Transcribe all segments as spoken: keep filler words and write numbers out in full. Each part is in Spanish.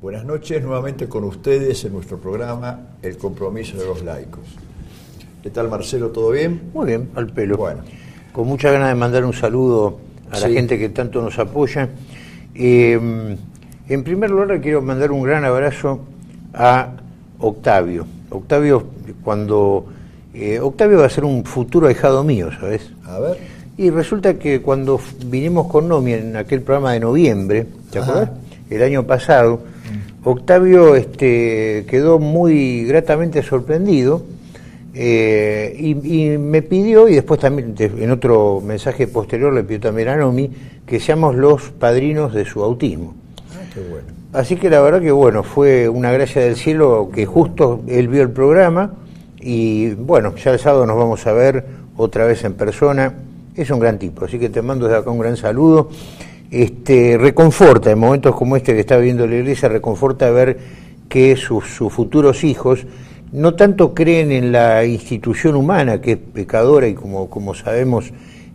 Buenas noches, nuevamente con ustedes en nuestro programa El Compromiso de los Laicos. ¿Qué tal, Marcelo? ¿Todo bien? Muy bien, al pelo. Bueno. Con muchas ganas de mandar un saludo a la sí. gente que tanto nos apoya. Eh, en primer lugar, quiero mandar un gran abrazo a Octavio. Octavio, cuando... Eh, Octavio va a ser un futuro ahijado mío, ¿sabes? A ver. Y resulta que cuando vinimos con Nomi en aquel programa de noviembre, ¿te acuerdas? El año pasado, mm. Octavio este, quedó muy gratamente sorprendido eh, y, y me pidió, y después también en otro mensaje posterior le pidió también a Nomi, que seamos los padrinos de su bautismo. Ah, qué bueno. Así que la verdad que bueno, fue una gracia del cielo que justo él vio el programa y bueno, ya el sábado nos vamos a ver otra vez en persona. Es un gran tipo, así que te mando desde acá un gran saludo. Este, reconforta en momentos como este que está viviendo la iglesia, reconforta ver que sus, sus futuros hijos no tanto creen en la institución humana, que es pecadora y como, como sabemos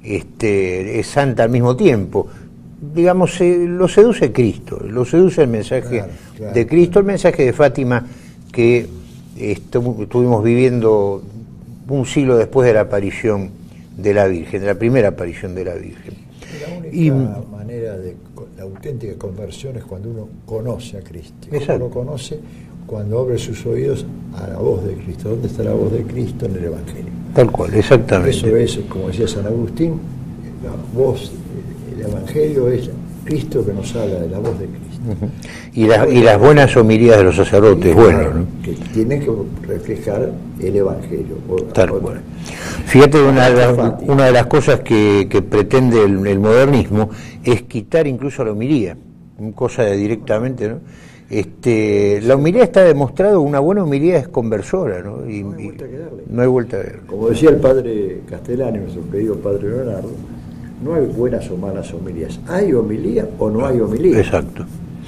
este, es santa al mismo tiempo. Digamos, eh, lo seduce Cristo, lo seduce el mensaje claro, claro, de Cristo, claro. El mensaje de Fátima que estu- estuvimos viviendo un siglo después de la aparición de la Virgen, de la primera aparición de la Virgen. La única y, manera de la auténtica conversión es cuando uno conoce a Cristo. ¿Cómo lo conoce? Cuando abre sus oídos a la voz de Cristo. ¿Dónde está la voz de Cristo? En el Evangelio. Tal cual, exactamente. Eso es, como decía San Agustín, la voz, el Evangelio es Cristo que nos habla de la voz de Cristo. Uh-huh. Y, la, y las buenas homilías de los sacerdotes, bueno, claro, ¿no? Que tienen que reflejar el Evangelio. Tal cual. Fíjate, una de, las, una de las cosas que, que pretende el, el modernismo es quitar incluso la homilía, cosa de directamente, ¿no? Este, la homilía está demostrado, una buena homilía es conversora, ¿no? Y, no hay vuelta que darle. No hay vuelta a darle. Como decía el padre Castellani, nuestro querido padre Leonardo, no hay buenas o malas homilías. ¿Hay homilía o no hay homilía? Exacto.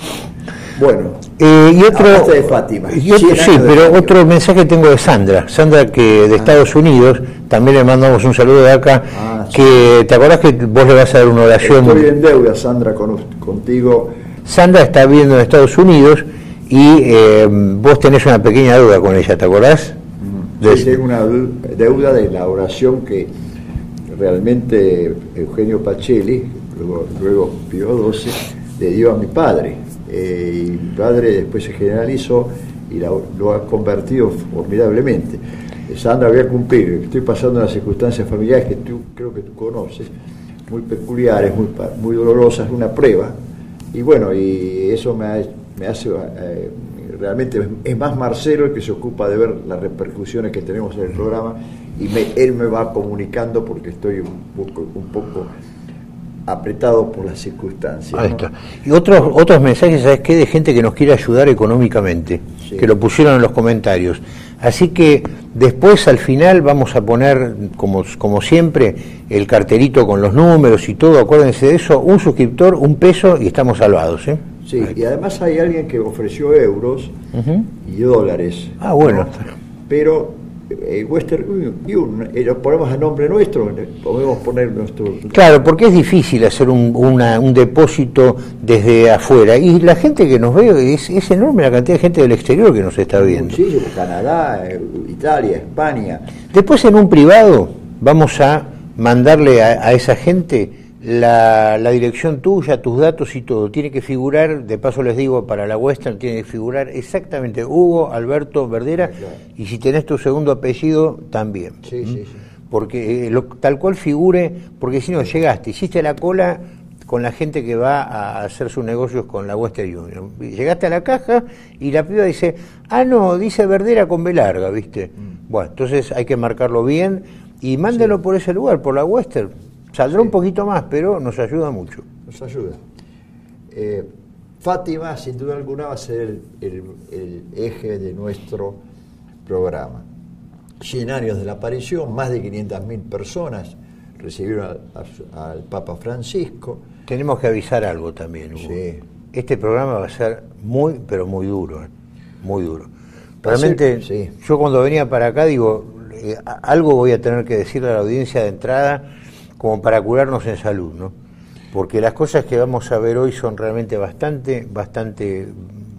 Bueno, eh, y otro, de Fátima. Y otro, sí, pero Fátima. Otro mensaje tengo de Sandra, Sandra que de ah. Estados Unidos, también le mandamos un saludo de acá, ah, que sí. ¿Te acordás que vos le vas a dar una oración? Estoy en deuda, Sandra, con, contigo. Sandra está viviendo en Estados Unidos y eh, vos tenés una pequeña deuda con ella, ¿te acordás? Mm. Sí, de... tengo una deuda de la oración que realmente Eugenio Pacelli, luego, luego Pío doce, le dio a mi padre. Eh, y mi padre después se generalizó y la, lo ha convertido formidablemente. Eh, Sandra, voy a cumplir. Estoy pasando unas circunstancias familiares que tú creo que tú conoces, muy peculiares, muy, muy dolorosas, una prueba. Y bueno, y eso me, ha, me hace eh, realmente es más Marcelo el que se ocupa de ver las repercusiones que tenemos en el programa y me, él me va comunicando porque estoy un poco, un poco apretado por las circunstancias. Ahí está. ¿No? Y otros otros mensajes, ¿sabes qué? De gente que nos quiere ayudar económicamente, sí. Que lo pusieron en los comentarios. Así que después, al final, vamos a poner, como, como siempre, el cartelito con los números y todo, acuérdense de eso, un suscriptor, un peso y estamos salvados, ¿eh? Sí, ahí. Y además hay alguien que ofreció euros uh-huh. y dólares. Ah, bueno. ¿No? Pero Eh, Western Union, eh, lo ponemos a nombre nuestro, podemos poner nuestro... Claro, porque es difícil hacer un, una, un depósito desde afuera, y la gente que nos ve, es, es enorme la cantidad de gente del exterior que nos está viendo. Muchísimo, Canadá, Italia, España. Después en un privado vamos a mandarle a, a esa gente la, la dirección tuya, tus datos y todo. Tiene que figurar, de paso les digo, para la Western tiene que figurar exactamente Hugo Alberto Verdera, sí, claro. Y si tenés tu segundo apellido también. Sí, ¿Mm? sí, sí. Porque eh, lo, tal cual figure, porque si no llegaste, hiciste la cola con la gente que va a hacer sus negocios con la Western Union. Llegaste a la caja y la piba dice, ah no, dice Verdera con B larga, ¿viste? Mm. Bueno, entonces hay que marcarlo bien y mándelo sí. Por ese lugar, por la Western. Saldrá sí. Un poquito más, pero nos ayuda mucho. Nos ayuda. Eh, Fátima, sin duda alguna, va a ser el, el, el eje de nuestro programa. cien años de la aparición, más de quinientas mil personas recibieron a, a, al Papa Francisco. Tenemos que avisar algo también, Hugo. Sí. Este programa va a ser muy, pero muy duro, ¿eh? Muy duro. Realmente, ser, sí. Yo cuando venía para acá, digo, eh, algo voy a tener que decirle a la audiencia de entrada, como para curarnos en salud, ¿no? Porque las cosas que vamos a ver hoy son realmente bastante, bastante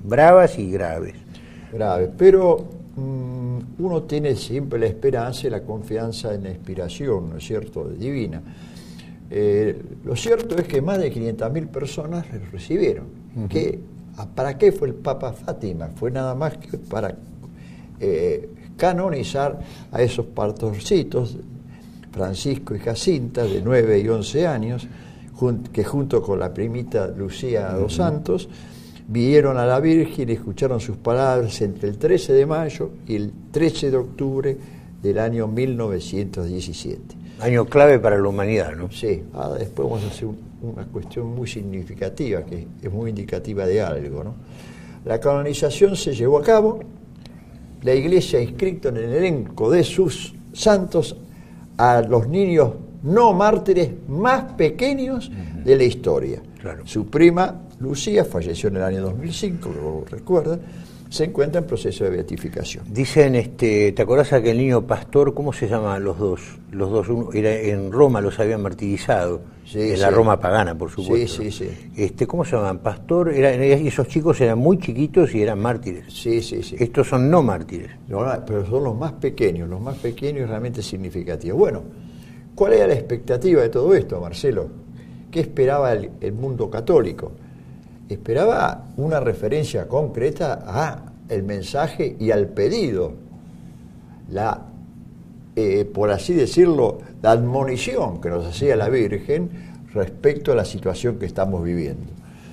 bravas y graves. Graves, pero mmm, uno tiene siempre la esperanza y la confianza en la inspiración, ¿no es cierto?, divina. Eh, lo cierto es que más de quinientas mil personas lo recibieron. Uh-huh. ¿Qué, ¿Para qué fue el Papa Fátima? Fue nada más que para eh, canonizar a esos pastorcitos, Francisco y Jacinta, de nueve y once años, jun- que junto con la primita Lucía uh-huh. dos Santos, vieron a la Virgen y escucharon sus palabras entre el trece de mayo y el trece de octubre del año mil novecientos diecisiete. Año clave para la humanidad, ¿no? Sí, ahora después vamos a hacer un, una cuestión muy significativa, que es muy indicativa de algo, ¿no? La canonización se llevó a cabo, la Iglesia ha inscrito en el elenco de sus santos a los niños no mártires más pequeños uh-huh. de la historia. Claro. Su prima Lucía falleció en el año dos mil cinco, lo recuerdan, se encuentra en proceso de beatificación. Dicen, este, ¿te acordás aquel niño pastor? ¿Cómo se llaman los dos? Los dos, uno, era en Roma los habían martirizado, sí, en sí. la Roma pagana, por supuesto. Sí, sí, sí. Este, ¿cómo se llaman? Pastor, era, esos chicos eran muy chiquitos y eran mártires. Sí, sí, sí. Estos son no mártires. No, pero son los más pequeños, los más pequeños realmente significativos. Bueno, ¿cuál era la expectativa de todo esto, Marcelo? ¿Qué esperaba el, el mundo católico? Esperaba una referencia concreta a el mensaje y al pedido, la, eh, por así decirlo, la admonición que nos hacía la Virgen respecto a la situación que estamos viviendo.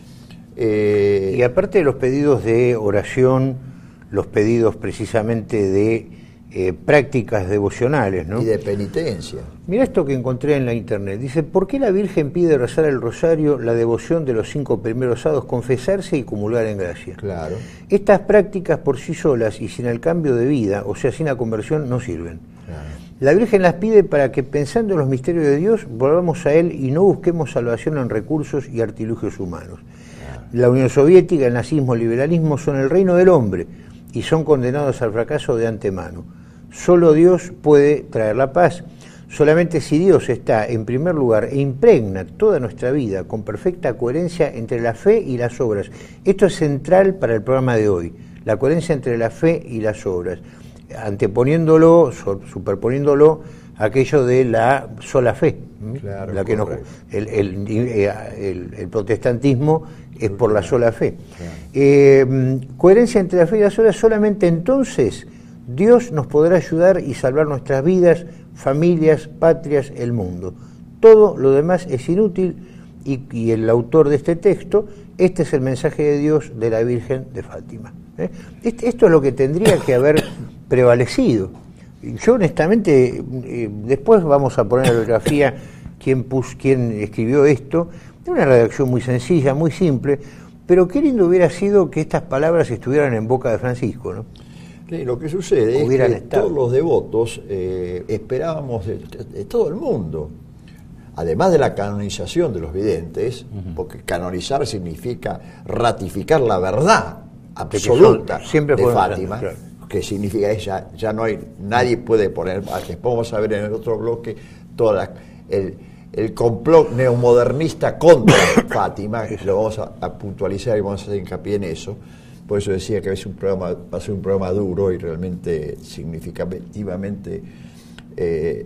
Eh, y aparte de los pedidos de oración, los pedidos precisamente de eh, prácticas devocionales, ¿no? Y de penitencia. Mira esto que encontré en la internet. Dice, ¿por qué la Virgen pide rezar el rosario, la devoción de los cinco primeros sábados, confesarse y comulgar en gracia? Claro. Estas prácticas por sí solas y sin el cambio de vida, o sea, sin la conversión, no sirven. Claro. La Virgen las pide para que, pensando en los misterios de Dios, volvamos a Él y no busquemos salvación en recursos y artilugios humanos. Claro. La Unión Soviética, el nazismo, el liberalismo son el reino del hombre y son condenados al fracaso de antemano. Solo Dios puede traer la paz. Solamente si Dios está en primer lugar e impregna toda nuestra vida con perfecta coherencia entre la fe y las obras. Esto es central para el programa de hoy, la coherencia entre la fe y las obras, anteponiéndolo, superponiéndolo a aquello de la sola fe. Claro, la que no, el, el, el, el protestantismo es por la sola fe. Claro. Eh, coherencia entre la fe y las obras, solamente entonces Dios nos podrá ayudar y salvar nuestras vidas, familias, patrias, el mundo. Todo lo demás es inútil y, y el autor de este texto, este es el mensaje de Dios de la Virgen de Fátima. ¿Eh? Este, esto es lo que tendría que haber prevalecido. Yo honestamente, eh, después vamos a poner en la bibliografía quién, pus, quién escribió esto, de una redacción muy sencilla, muy simple, pero qué lindo hubiera sido que estas palabras estuvieran en boca de Francisco, ¿no? Sí, lo que sucede Hubieran es que estado. todos los devotos eh, esperábamos de, de todo el mundo, además de la canonización de los videntes, uh-huh. porque canonizar significa ratificar la verdad absoluta de, son, de Fátima, claro. que significa ella, ya no hay, nadie puede poner, después vamos a ver en el otro bloque toda la, el, el complot neomodernista contra Fátima, que lo vamos a, a puntualizar y vamos a hacer hincapié en eso. Por eso decía que es un programa, va a ser un programa duro y realmente significativamente eh,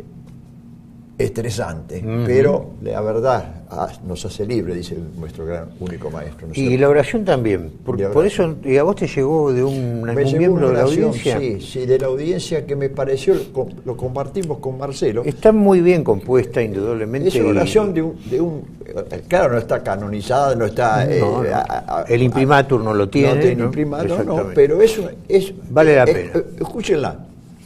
estresante, uh-huh. pero la verdad ah, nos hace libre, dice nuestro gran único maestro. ¿No y cierto? La oración también, por, oración. por eso ¿y a vos te llegó de un, un miembro una oración, de la audiencia? Sí, sí, de la audiencia que me pareció, lo compartimos con Marcelo. Está muy bien compuesta, indudablemente. Es una oración de un, de un, claro, no está canonizada, no está... No, eh, no. A, a, el imprimatur no lo tiene. No tiene ¿no? imprimatur, no, pero es, es vale la es, pena. Es, escúchenla.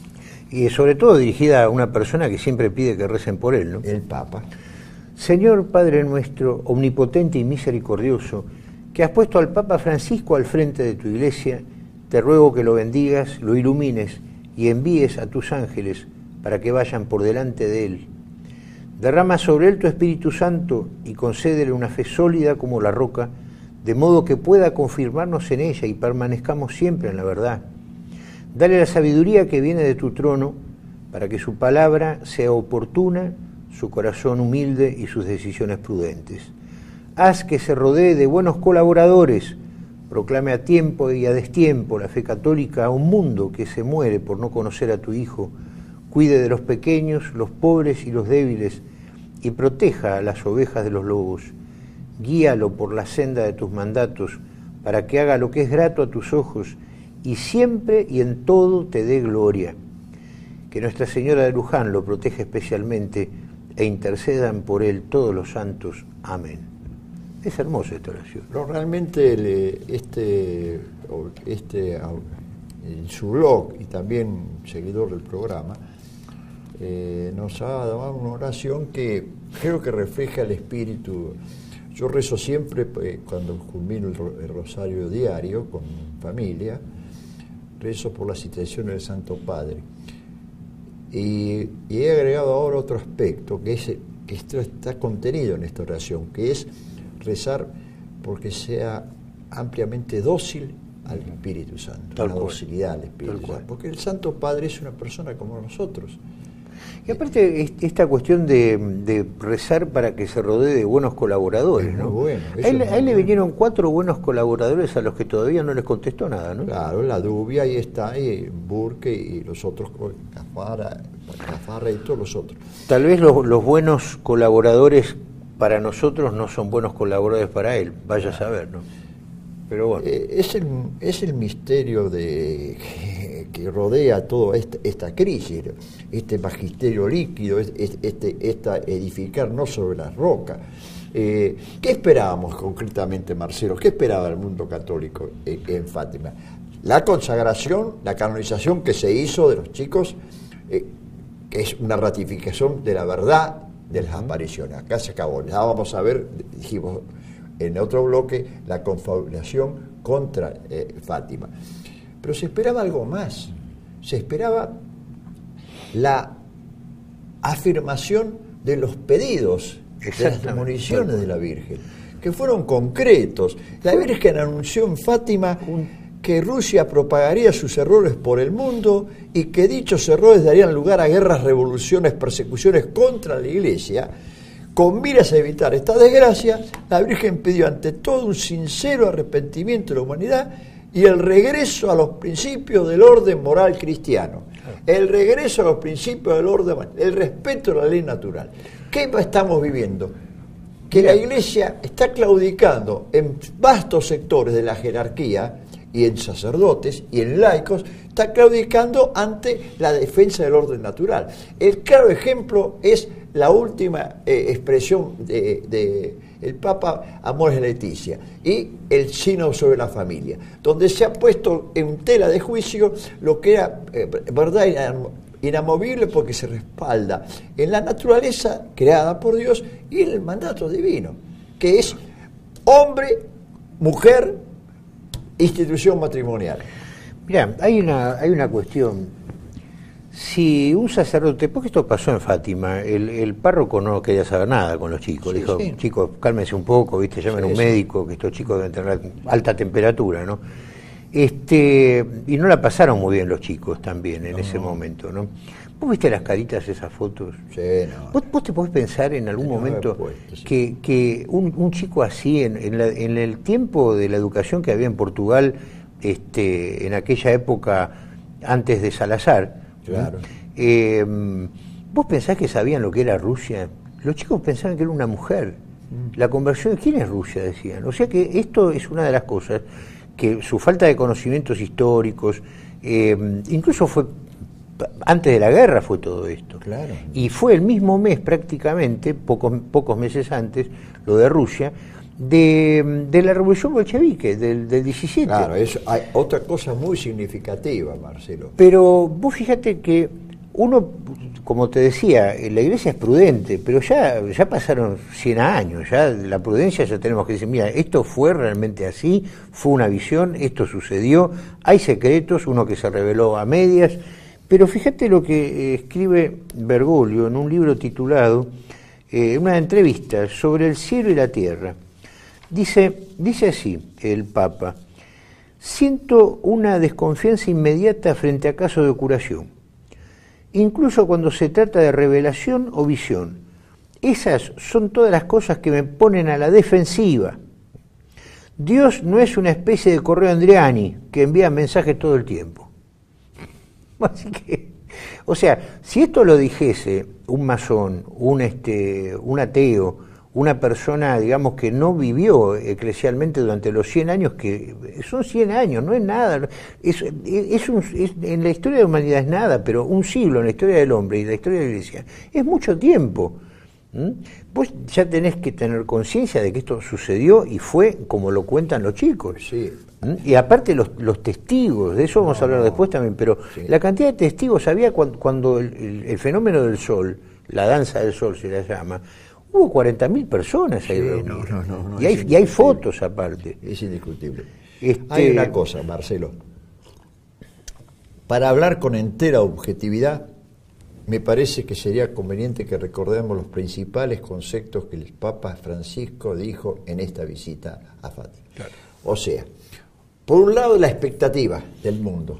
Y sobre todo dirigida a una persona que siempre pide que recen por él, ¿no? El Papa. Señor Padre nuestro, omnipotente y misericordioso, que has puesto al Papa Francisco al frente de tu Iglesia, te ruego que lo bendigas, lo ilumines y envíes a tus ángeles para que vayan por delante de él. Derrama sobre él tu Espíritu Santo y concédele una fe sólida como la roca, de modo que pueda confirmarnos en ella y permanezcamos siempre en la verdad. Dale la sabiduría que viene de tu trono, para que su palabra sea oportuna, su corazón humilde y sus decisiones prudentes. Haz que se rodee de buenos colaboradores, proclame a tiempo y a destiempo la fe católica a un mundo que se muere por no conocer a tu Hijo. Cuide de los pequeños, los pobres y los débiles, y proteja a las ovejas de los lobos. Guíalo por la senda de tus mandatos, para que haga lo que es grato a tus ojos, y siempre y en todo te dé gloria. Que Nuestra Señora de Luján lo proteja especialmente, e intercedan por él todos los santos. Amén. Es hermosa esta oración. No, realmente el, este, este, en su blog, y también seguidor del programa, eh, nos ha dado una oración que creo que refleja el espíritu. Yo rezo siempre, eh, cuando culmino el, el rosario diario con familia, rezo por las intenciones del Santo Padre. Y, y he agregado ahora otro aspecto, que es que esto está contenido en esta oración, que es rezar porque sea ampliamente dócil al Espíritu Santo, Tal la cual. docilidad al Espíritu Tal cual. Santo, porque el Santo Padre es una persona como nosotros. Y aparte es- esta cuestión de, de rezar para que se rodee de buenos colaboradores, Es ¿no? muy bueno, eso A él, es a muy él le bueno. vinieron cuatro buenos colaboradores a los que todavía no les contestó nada, ¿no? Claro, la Dubia, ahí está, y Burke y los otros, Cafara, Cafara y todos los otros. Tal vez los, los buenos colaboradores para nosotros no son buenos colaboradores para él, vaya a saber, ¿no? Pero bueno. Eh, es, el, es el misterio de que, que rodea toda esta, esta crisis, este magisterio líquido, este, este, esta edificar no sobre las rocas. Eh, ¿Qué esperábamos concretamente, Marcelo? ¿Qué esperaba el mundo católico en, en Fátima? La consagración, la canonización que se hizo de los chicos, eh, que es una ratificación de la verdad de las apariciones. Acá se acabó. Ya vamos a ver, dijimos en otro bloque, la confabulación contra eh, Fátima. Pero se esperaba algo más. Se esperaba la afirmación de los pedidos, de las demoliciones de la Virgen, que fueron concretos. La Virgen anunció en Fátima que Rusia propagaría sus errores por el mundo y que dichos errores darían lugar a guerras, revoluciones, persecuciones contra la Iglesia. Con miras a evitar esta desgracia, la Virgen pidió ante todo un sincero arrepentimiento de la humanidad y el regreso a los principios del orden moral cristiano. El regreso a los principios del orden moral, el respeto a la ley natural. ¿Qué estamos viviendo? Que la Iglesia está claudicando en vastos sectores de la jerarquía y en sacerdotes y en laicos, está claudicando ante la defensa del orden natural. El claro ejemplo es la última eh, expresión de, de el Papa Amores Leticia y el sínodo sobre la familia, donde se ha puesto en tela de juicio lo que era eh, verdad inamovible porque se respalda en la naturaleza creada por Dios y en el mandato divino, que es hombre, mujer, institución matrimonial. Mirá, hay una, hay una cuestión. Si un sacerdote, porque esto pasó en Fátima, el, el párroco no quería saber nada con los chicos, Sí, dijo, sí. chicos, cálmense un poco, viste, llamen a Sí, un sí. médico, que estos chicos deben tener alta temperatura, ¿no? Este, y no la pasaron muy bien los chicos también en No. ese momento, ¿no? ¿Vos viste las caritas de esas fotos? Sí, no. ¿Vos, vos te podés pensar en algún No, momento puesto, sí. que, que un, un chico así, en, en, la- en el tiempo de la educación que había en Portugal, este, en aquella época antes de Salazar, Claro. eh, ¿vos pensás que sabían lo que era Rusia? Los chicos pensaban que era una mujer. La conversión, ¿quién es Rusia? Decían. O sea que esto es una de las cosas que su falta de conocimientos históricos, eh, incluso fue antes de la guerra fue todo esto. Claro. Y fue el mismo mes prácticamente, pocos, pocos meses antes, lo de Rusia, de, de la revolución bolchevique, del, del diecisiete. Claro, eso, hay otra cosa muy significativa, Marcelo. Pero vos fíjate que uno, como te decía, la Iglesia es prudente, pero ya, ya pasaron cien años, ya la prudencia ya tenemos que decir, mira, esto fue realmente así, fue una visión, esto sucedió, hay secretos, uno que se reveló a medias, pero fíjate lo que eh, escribe Bergoglio en un libro titulado, eh, una entrevista sobre el cielo y la tierra. Dice, dice así el Papa: siento una desconfianza inmediata frente a casos de curación, incluso cuando se trata de revelación o visión. Esas son todas las cosas que me ponen a la defensiva. Dios no es una especie de correo Andreani que envía mensajes todo el tiempo. Así que, o sea, si esto lo dijese un masón, un este, un ateo, una persona, digamos, que no vivió eclesialmente durante los cien años, que son cien años, no es nada, es, es un, es, en la historia de la humanidad es nada, pero un siglo en la historia del hombre y la historia de la Iglesia es mucho tiempo. ¿Mm? Vos ya tenés que tener conciencia de que esto sucedió y fue como lo cuentan los chicos. Sí. ¿Mm? Y aparte los, los testigos, de eso vamos no, a hablar no. después también, pero sí. La cantidad de testigos, había cuando, cuando el, el, el fenómeno del sol, la danza del sol se la llama, hubo cuarenta mil personas ahí sí, reunidas. No, no, no, y, hay, y hay fotos aparte. Es indiscutible. Este... Hay una cosa, Marcelo. Para hablar con entera objetividad, me parece que sería conveniente que recordemos los principales conceptos que el Papa Francisco dijo en esta visita a Fátima. Claro. O sea, por un lado la expectativa del mundo,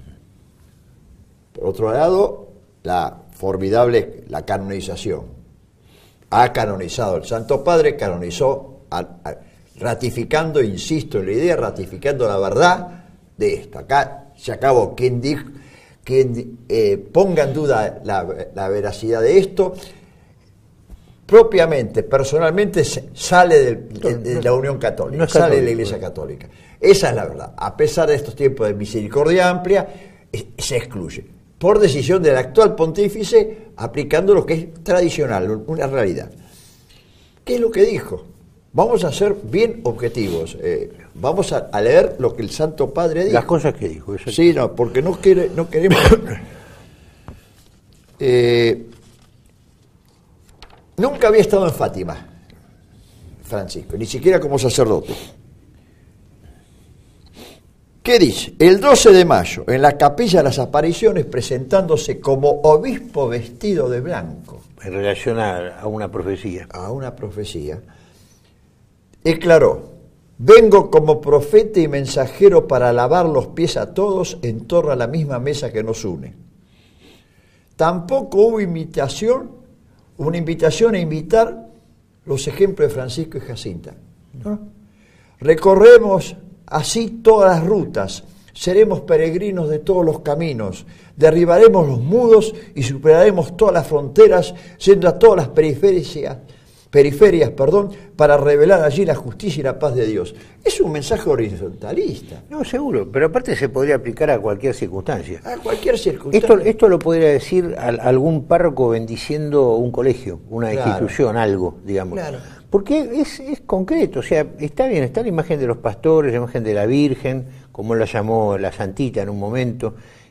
por otro lado la formidable, la canonización. Ha canonizado el Santo Padre, canonizó, a, a, ratificando, insisto en la idea, ratificando la verdad de esto. Acá se acabó. Quien dijo, quien eh, ponga en duda la, la veracidad de esto, propiamente, personalmente, sale del, de, de la Unión Católica, no sale de la Iglesia Católica. Esa es la verdad. A pesar de estos tiempos de misericordia amplia, es, se excluye. Por decisión del actual pontífice, aplicando lo que es tradicional, una realidad. ¿Qué es lo que dijo? Vamos a ser bien objetivos. Eh, vamos a, a leer lo que el Santo Padre dijo. Las cosas que dijo. Eso sí, no, porque no, quiere, no queremos... eh, nunca había estado en Fátima, Francisco, ni siquiera como sacerdote. ¿Qué dice? El doce de mayo, en la Capilla de las Apariciones, presentándose como obispo vestido de blanco. En relación a, a una profecía. A una profecía. Declaró: vengo como profeta y mensajero para lavar los pies a todos en torno a la misma mesa que nos une. Tampoco hubo invitación, una invitación a imitar los ejemplos de Francisco y Jacinta. ¿No? Recorremos así todas las rutas, seremos peregrinos de todos los caminos, derribaremos los muros y superaremos todas las fronteras, yendo a todas las periferias, periferias perdón, para revelar allí la justicia y la paz de Dios. Es un mensaje horizontalista. No, seguro, pero aparte se podría aplicar a cualquier circunstancia. A cualquier circunstancia. Esto, esto lo podría decir a, a algún párroco bendiciendo un colegio, una claro. institución, algo, digamos. Claro. Porque es, es concreto, o sea, está bien, está la imagen de los pastores, la imagen de la Virgen, como la llamó la Santita en un momento,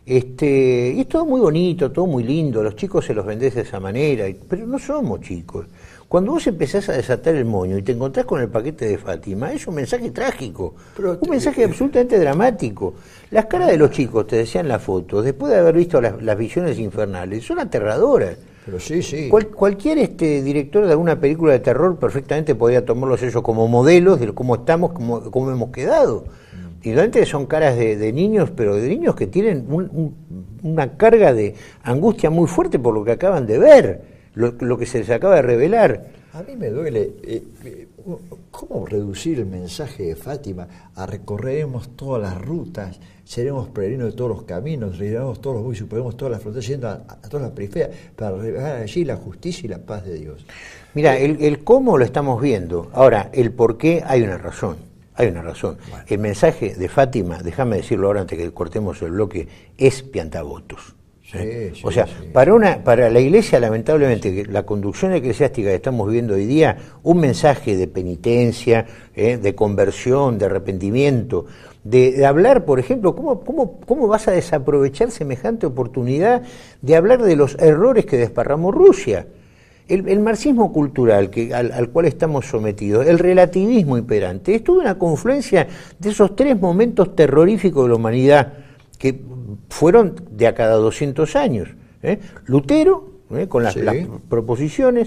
este, y es todo muy bonito, todo muy lindo, los chicos se los vendés de esa manera, pero no somos chicos. Cuando vos empezás a desatar el moño y te encontrás con el paquete de Fátima, es un mensaje trágico, pero, un mensaje eh, absolutamente dramático. Las caras de los chicos, te decían las fotos, después de haber visto las, las visiones infernales, son aterradoras. Pero sí, sí. Cual, cualquier este director de alguna película de terror perfectamente podría tomarlos ellos como modelos de cómo estamos, cómo, cómo hemos quedado. Mm. Y realmente son caras de, de niños, pero de niños que tienen un, un, una carga de angustia muy fuerte por lo que acaban de ver, lo, lo que se les acaba de revelar. A mí me duele, eh, eh, ¿cómo reducir el mensaje de Fátima a recorreremos todas las rutas, seremos peregrinos de todos los caminos, reiremos todos los bueyes, superemos todas las fronteras, yendo a, a todas las periferias, para revelar allí la justicia y la paz de Dios? Mira, el, el cómo lo estamos viendo, ahora, el por qué hay una razón, hay una razón. Bueno. El mensaje de Fátima, déjame decirlo ahora antes que cortemos el bloque, es piantavotos. Sí, sí, o sea, sí. para una para la Iglesia, lamentablemente, la conducción eclesiástica que estamos viviendo hoy día, un mensaje de penitencia, eh, de conversión, de arrepentimiento, de, de hablar, por ejemplo, ¿cómo, cómo, cómo vas a desaprovechar semejante oportunidad de hablar de los errores que desparramó Rusia? El, el marxismo cultural que, al, al cual estamos sometidos, el relativismo imperante, es toda una confluencia de esos tres momentos terroríficos de la humanidad que fueron de a cada doscientos años. ¿eh? Lutero, ¿eh? con las, sí. las proposiciones,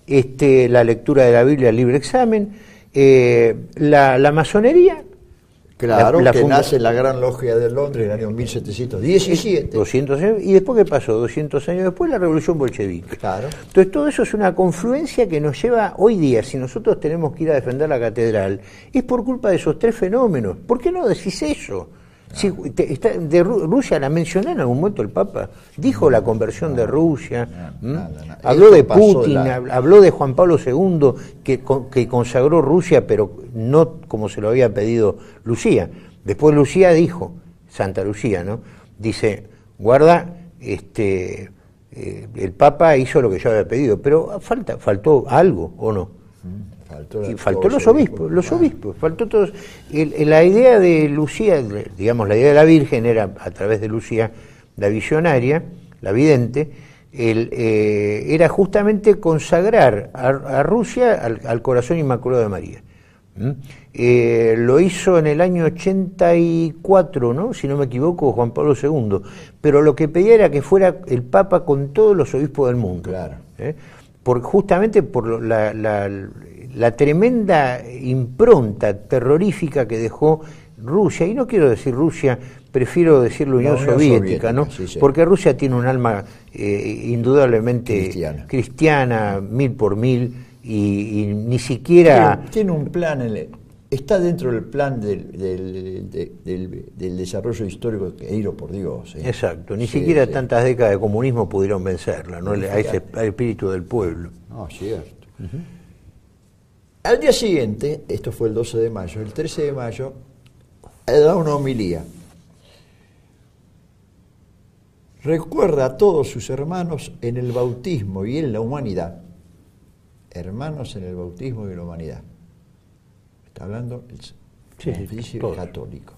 este, la lectura de la Biblia, el libre examen, eh, la, la masonería Claro, la, la que funda... nace en la Gran Logia de Londres en el año mil setecientos diecisiete. doscientos años, y después, ¿qué pasó? doscientos años después, la Revolución Bolchevique. Claro. Entonces, todo eso es una confluencia que nos lleva hoy día, si nosotros tenemos que ir a defender la catedral, es por culpa de esos tres fenómenos. ¿Por qué no decís eso? No. Si, te, está, de Ru Rusia la mencionó en algún momento el Papa, dijo no, la conversión no, de Rusia, no, nada, nada. Habló de Putin, de la... habló de Juan Pablo segundo, que, que consagró Rusia, pero no como se lo había pedido Lucía. Después Lucía dijo, Santa Lucía, ¿no? Dice, guarda, este, eh, el Papa hizo lo que yo había pedido, pero falta, faltó algo, ¿o no? Faltó, y faltó los obispos, obispos los obispos, faltó todos. El, el, la idea de Lucía, digamos, la idea de la Virgen era, a través de Lucía, la visionaria, la vidente, el, eh, era justamente consagrar a, a Rusia al, al corazón inmaculado de María. ¿Mm? Eh, lo hizo en el año ochenta y cuatro, ¿no? Si no me equivoco, Juan Pablo segundo, pero lo que pedía era que fuera el Papa con todos los obispos del mundo. Claro. ¿Eh? Por, justamente por la, la, la tremenda impronta terrorífica que dejó Rusia, y no quiero decir Rusia, prefiero decir la Unión, la Unión Soviética, Soviética, ¿no? Sí, sí. Porque Rusia tiene un alma eh, indudablemente cristiana. cristiana, mil por mil, y, y ni siquiera... Tiene, tiene un plan, en el, está dentro del plan del, del, del, del, del desarrollo histórico querido por Dios. ¿eh? Exacto, ni sí, siquiera sí. tantas décadas de comunismo pudieron vencerla, ¿no? A ese al espíritu del pueblo. No, cierto. Uh-huh. Al día siguiente, esto fue el doce de mayo, el trece de mayo, da una homilía. Recuerda a todos sus hermanos en el bautismo y en la humanidad. Hermanos en el bautismo y en la humanidad. Está hablando el sí, sí, católico.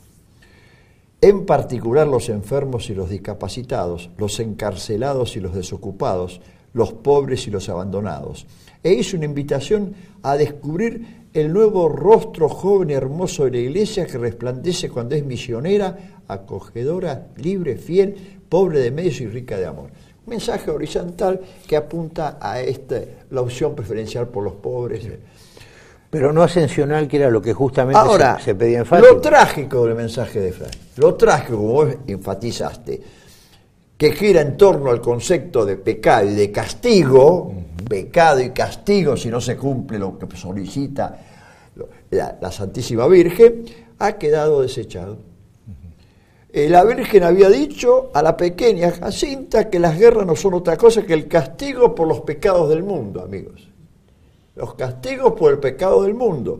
En particular los enfermos y los discapacitados, los encarcelados y los desocupados, los pobres y los abandonados. E hizo una invitación a descubrir el nuevo rostro joven y hermoso de la Iglesia que resplandece cuando es misionera, acogedora, libre, fiel, pobre de medios y rica de amor. Un mensaje horizontal que apunta a este, la opción preferencial por los pobres. Pero no ascensional, que era lo que justamente Ahora, se, se pedía en Fátima. Lo trágico del mensaje de Fray, lo trágico, como vos enfatizaste, que gira en torno al concepto de pecado y de castigo, uh-huh. pecado y castigo si no se cumple lo que solicita la, la Santísima Virgen, ha quedado desechado. Uh-huh. Eh, la Virgen había dicho a la pequeña Jacinta que las guerras no son otra cosa que el castigo por los pecados del mundo, amigos. Los castigos por el pecado del mundo.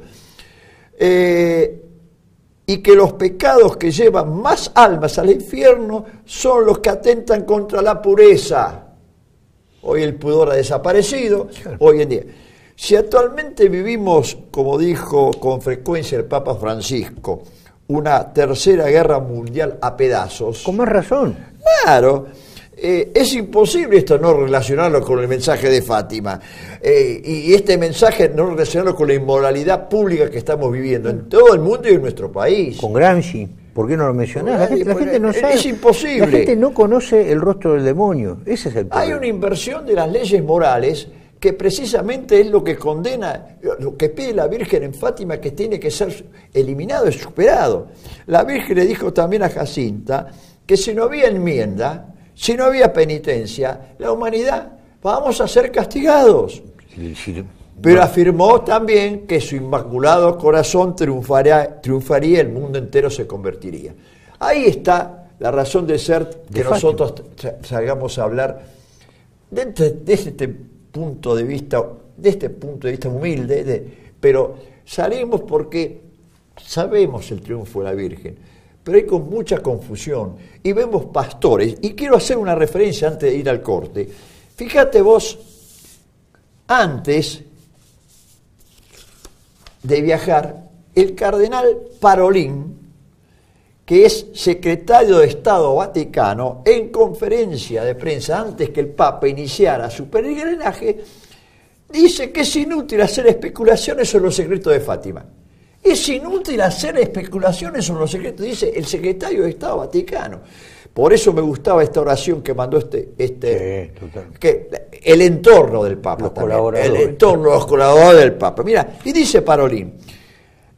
Eh, y que los pecados que llevan más almas al infierno son los que atentan contra la pureza. Hoy el pudor ha desaparecido, claro. Hoy en día. Si actualmente vivimos, como dijo con frecuencia el Papa Francisco, una tercera guerra mundial a pedazos. Con más razón. Claro. Eh, es imposible esto no relacionarlo con el mensaje de Fátima eh, y este mensaje no relacionarlo con la inmoralidad pública que estamos viviendo en todo el mundo y en nuestro país. Con Gramsci, ¿por qué no lo mencionás? La gente, la gente no sabe. Es imposible. La gente no conoce el rostro del demonio. Ese es el problema. Hay una inversión de las leyes morales que precisamente es lo que condena, lo que pide la Virgen en Fátima, que tiene que ser eliminado y superado. La Virgen le dijo también a Jacinta que si no había enmienda, si no había penitencia, la humanidad vamos a ser castigados. Sí, sí. Pero no. Afirmó también que su inmaculado corazón triunfaría, triunfaría y el mundo entero se convertiría. Ahí está la razón de ser que de nosotros salgamos a hablar de, de este punto de vista, de este punto de vista humilde, de, pero salimos porque sabemos el triunfo de la Virgen. Pero hay con mucha confusión y vemos pastores, y quiero hacer una referencia antes de ir al corte. Fíjate vos, antes de viajar, el cardenal Parolin, que es secretario de Estado Vaticano, en conferencia de prensa antes que el Papa iniciara su peregrinaje, dice que es inútil hacer especulaciones sobre los secretos de Fátima. Es inútil hacer especulaciones sobre los secretos, dice el secretario de Estado Vaticano. Por eso me gustaba esta oración que mandó este, este sí, que el entorno del Papa, los también, el entorno de los colaboradores del Papa. Mira, y dice Parolin,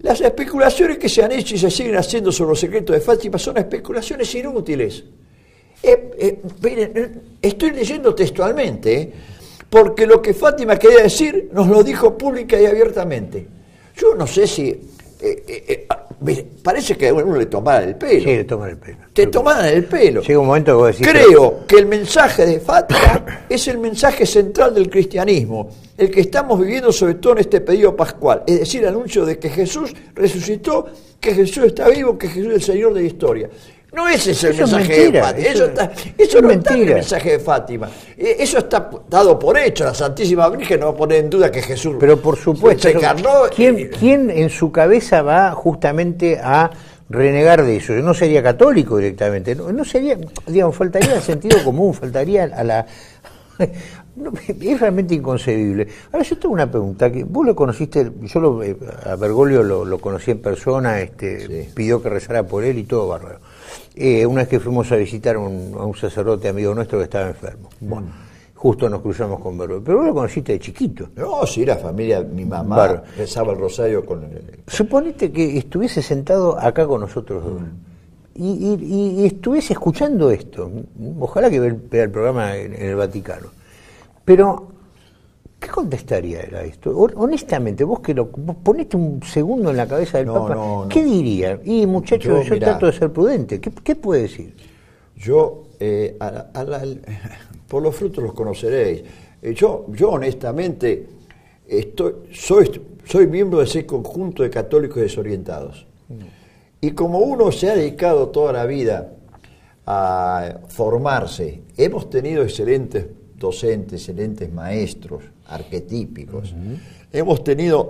Las especulaciones que se han hecho y se siguen haciendo sobre los secretos de Fátima son especulaciones inútiles. Eh, eh, miren, estoy leyendo textualmente, ¿eh? Porque lo que Fátima quería decir nos lo dijo pública y abiertamente. Yo no sé si... Eh, eh, eh, parece que a uno le tomaran el pelo. Sí, le toman el pelo. Te tomaran el pelo. Llega un momento que vos decís... Creo que el mensaje de Fátima es el mensaje central del cristianismo, el que estamos viviendo sobre todo en este periodo pascual, es decir, el anuncio de que Jesús resucitó, que Jesús está vivo, que Jesús es el Señor de la historia. No ese es el eso mensaje es mentira, de Fátima. Eso, eso, está, eso eso no es está en el mentira. mensaje de Fátima. Eso está dado por hecho. La Santísima Virgen no va a poner en duda que Jesús Pero por supuesto, se encarnó. ¿quién, ¿quién en su cabeza va justamente a renegar de eso? Yo no sería católico directamente, no, no sería, digamos, faltaría el sentido común, faltaría a la... No, es realmente inconcebible. Ahora yo tengo una pregunta, que vos lo conociste, yo lo, a Bergoglio lo, lo conocí en persona, este, sí. Pidió que rezara por él y todo bárbaro. Eh, una vez que fuimos a visitar un, a un sacerdote amigo nuestro que estaba enfermo. Bueno, mm. justo nos cruzamos con Bergoglio. Pero vos lo conociste de chiquito. No, sí, la familia, mi mamá Bar. rezaba el rosario con el... Suponete que estuviese sentado acá con nosotros dos. Mm. Y, y, y estuviese escuchando esto. Ojalá que vea el programa en, en el Vaticano. Pero, ¿qué contestaría él a esto? Honestamente, vos que lo vos ponete un segundo en la cabeza del no, Papa, no, ¿qué no. diría? Y muchachos, yo, yo mirá, trato de ser prudente. ¿Qué, qué puede decir? Yo, eh, a la, a la, por los frutos los conoceréis. Eh, yo, yo honestamente, estoy, soy, soy miembro de ese conjunto de católicos desorientados. Mm. Y como uno se ha dedicado toda la vida a formarse, hemos tenido excelentes docentes, excelentes maestros, arquetípicos. Uh-huh. Hemos tenido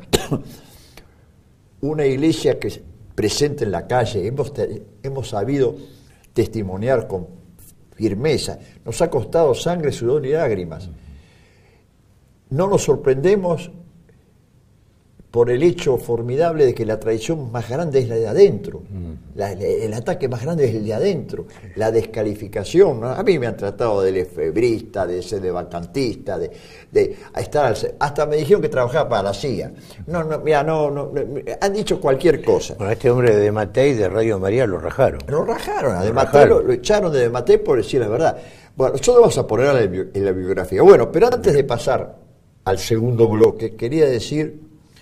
una iglesia que es presente en la calle, hemos, te, hemos sabido testimoniar con firmeza. Nos ha costado sangre, sudor y lágrimas. No nos sorprendemos por el hecho formidable de que la traición más grande es la de adentro, mm. la, el ataque más grande es el de adentro, la descalificación, ¿no? A mí me han tratado de lefebrista, de ser de vacantista, de, de estar al, hasta me dijeron que trabajaba para la C I A. No, no, mira, no, no, no, han dicho cualquier cosa. Bueno, este hombre de Matei de Radio María lo rajaron. Lo rajaron, a de Matei lo, lo echaron de Matei por decir la verdad. Bueno, nosotros vamos a poner en la, en la biografía. Bueno, pero antes de pasar al segundo bloque, quería decir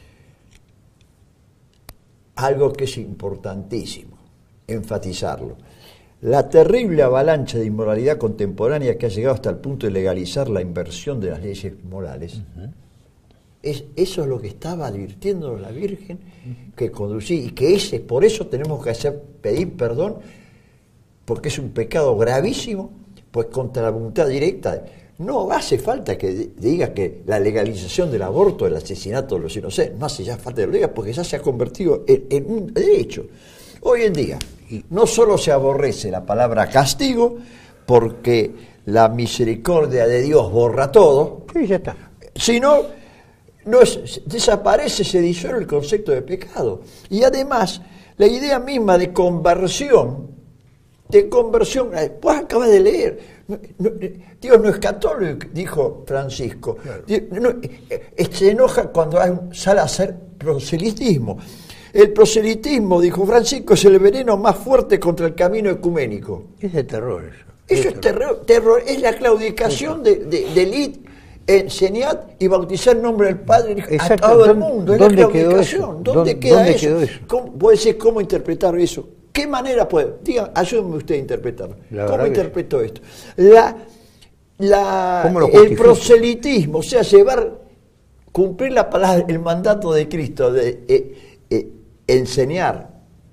algo que es importantísimo, enfatizarlo. La terrible avalancha de inmoralidad contemporánea que ha llegado hasta el punto de legalizar la inversión de las leyes morales, uh-huh. es, eso es lo que estaba advirtiendo la Virgen, uh-huh. que conducía, y que ese, por eso tenemos que hacer, pedir perdón, porque es un pecado gravísimo, pues contra la voluntad directa. No hace falta que diga que la legalización del aborto, el asesinato de los inocentes, no hace ya falta que lo diga porque ya se ha convertido en, en un derecho. Hoy en día, no solo se aborrece la palabra castigo, porque la misericordia de Dios borra todo, sí, ya está. Sino no es, desaparece, se disuelve el concepto de pecado. Y además, la idea misma de conversión, de conversión, vos acabas de leer, no, no, Dios no es católico, dijo Francisco. Claro. No, se enoja cuando hay, sale a hacer proselitismo. El proselitismo, dijo Francisco, es el veneno más fuerte contra el camino ecuménico. Es de terror eso. Eso es, es terror, terror, es la claudicación de, de, de id, enseñar y bautizar en nombre del Padre a todo el mundo. Es la claudicación. ¿Dónde, ¿Dónde queda ¿dónde eso? Quedó eso? ¿Cómo, vos decís cómo interpretar eso? ¿Qué manera puede? Digan, ayúdenme usted a interpretarlo. ¿Cómo interpretó que... esto? La, la, el proselitismo, o sea, llevar, cumplir la palabra, el mandato de Cristo, de eh, eh, enseñar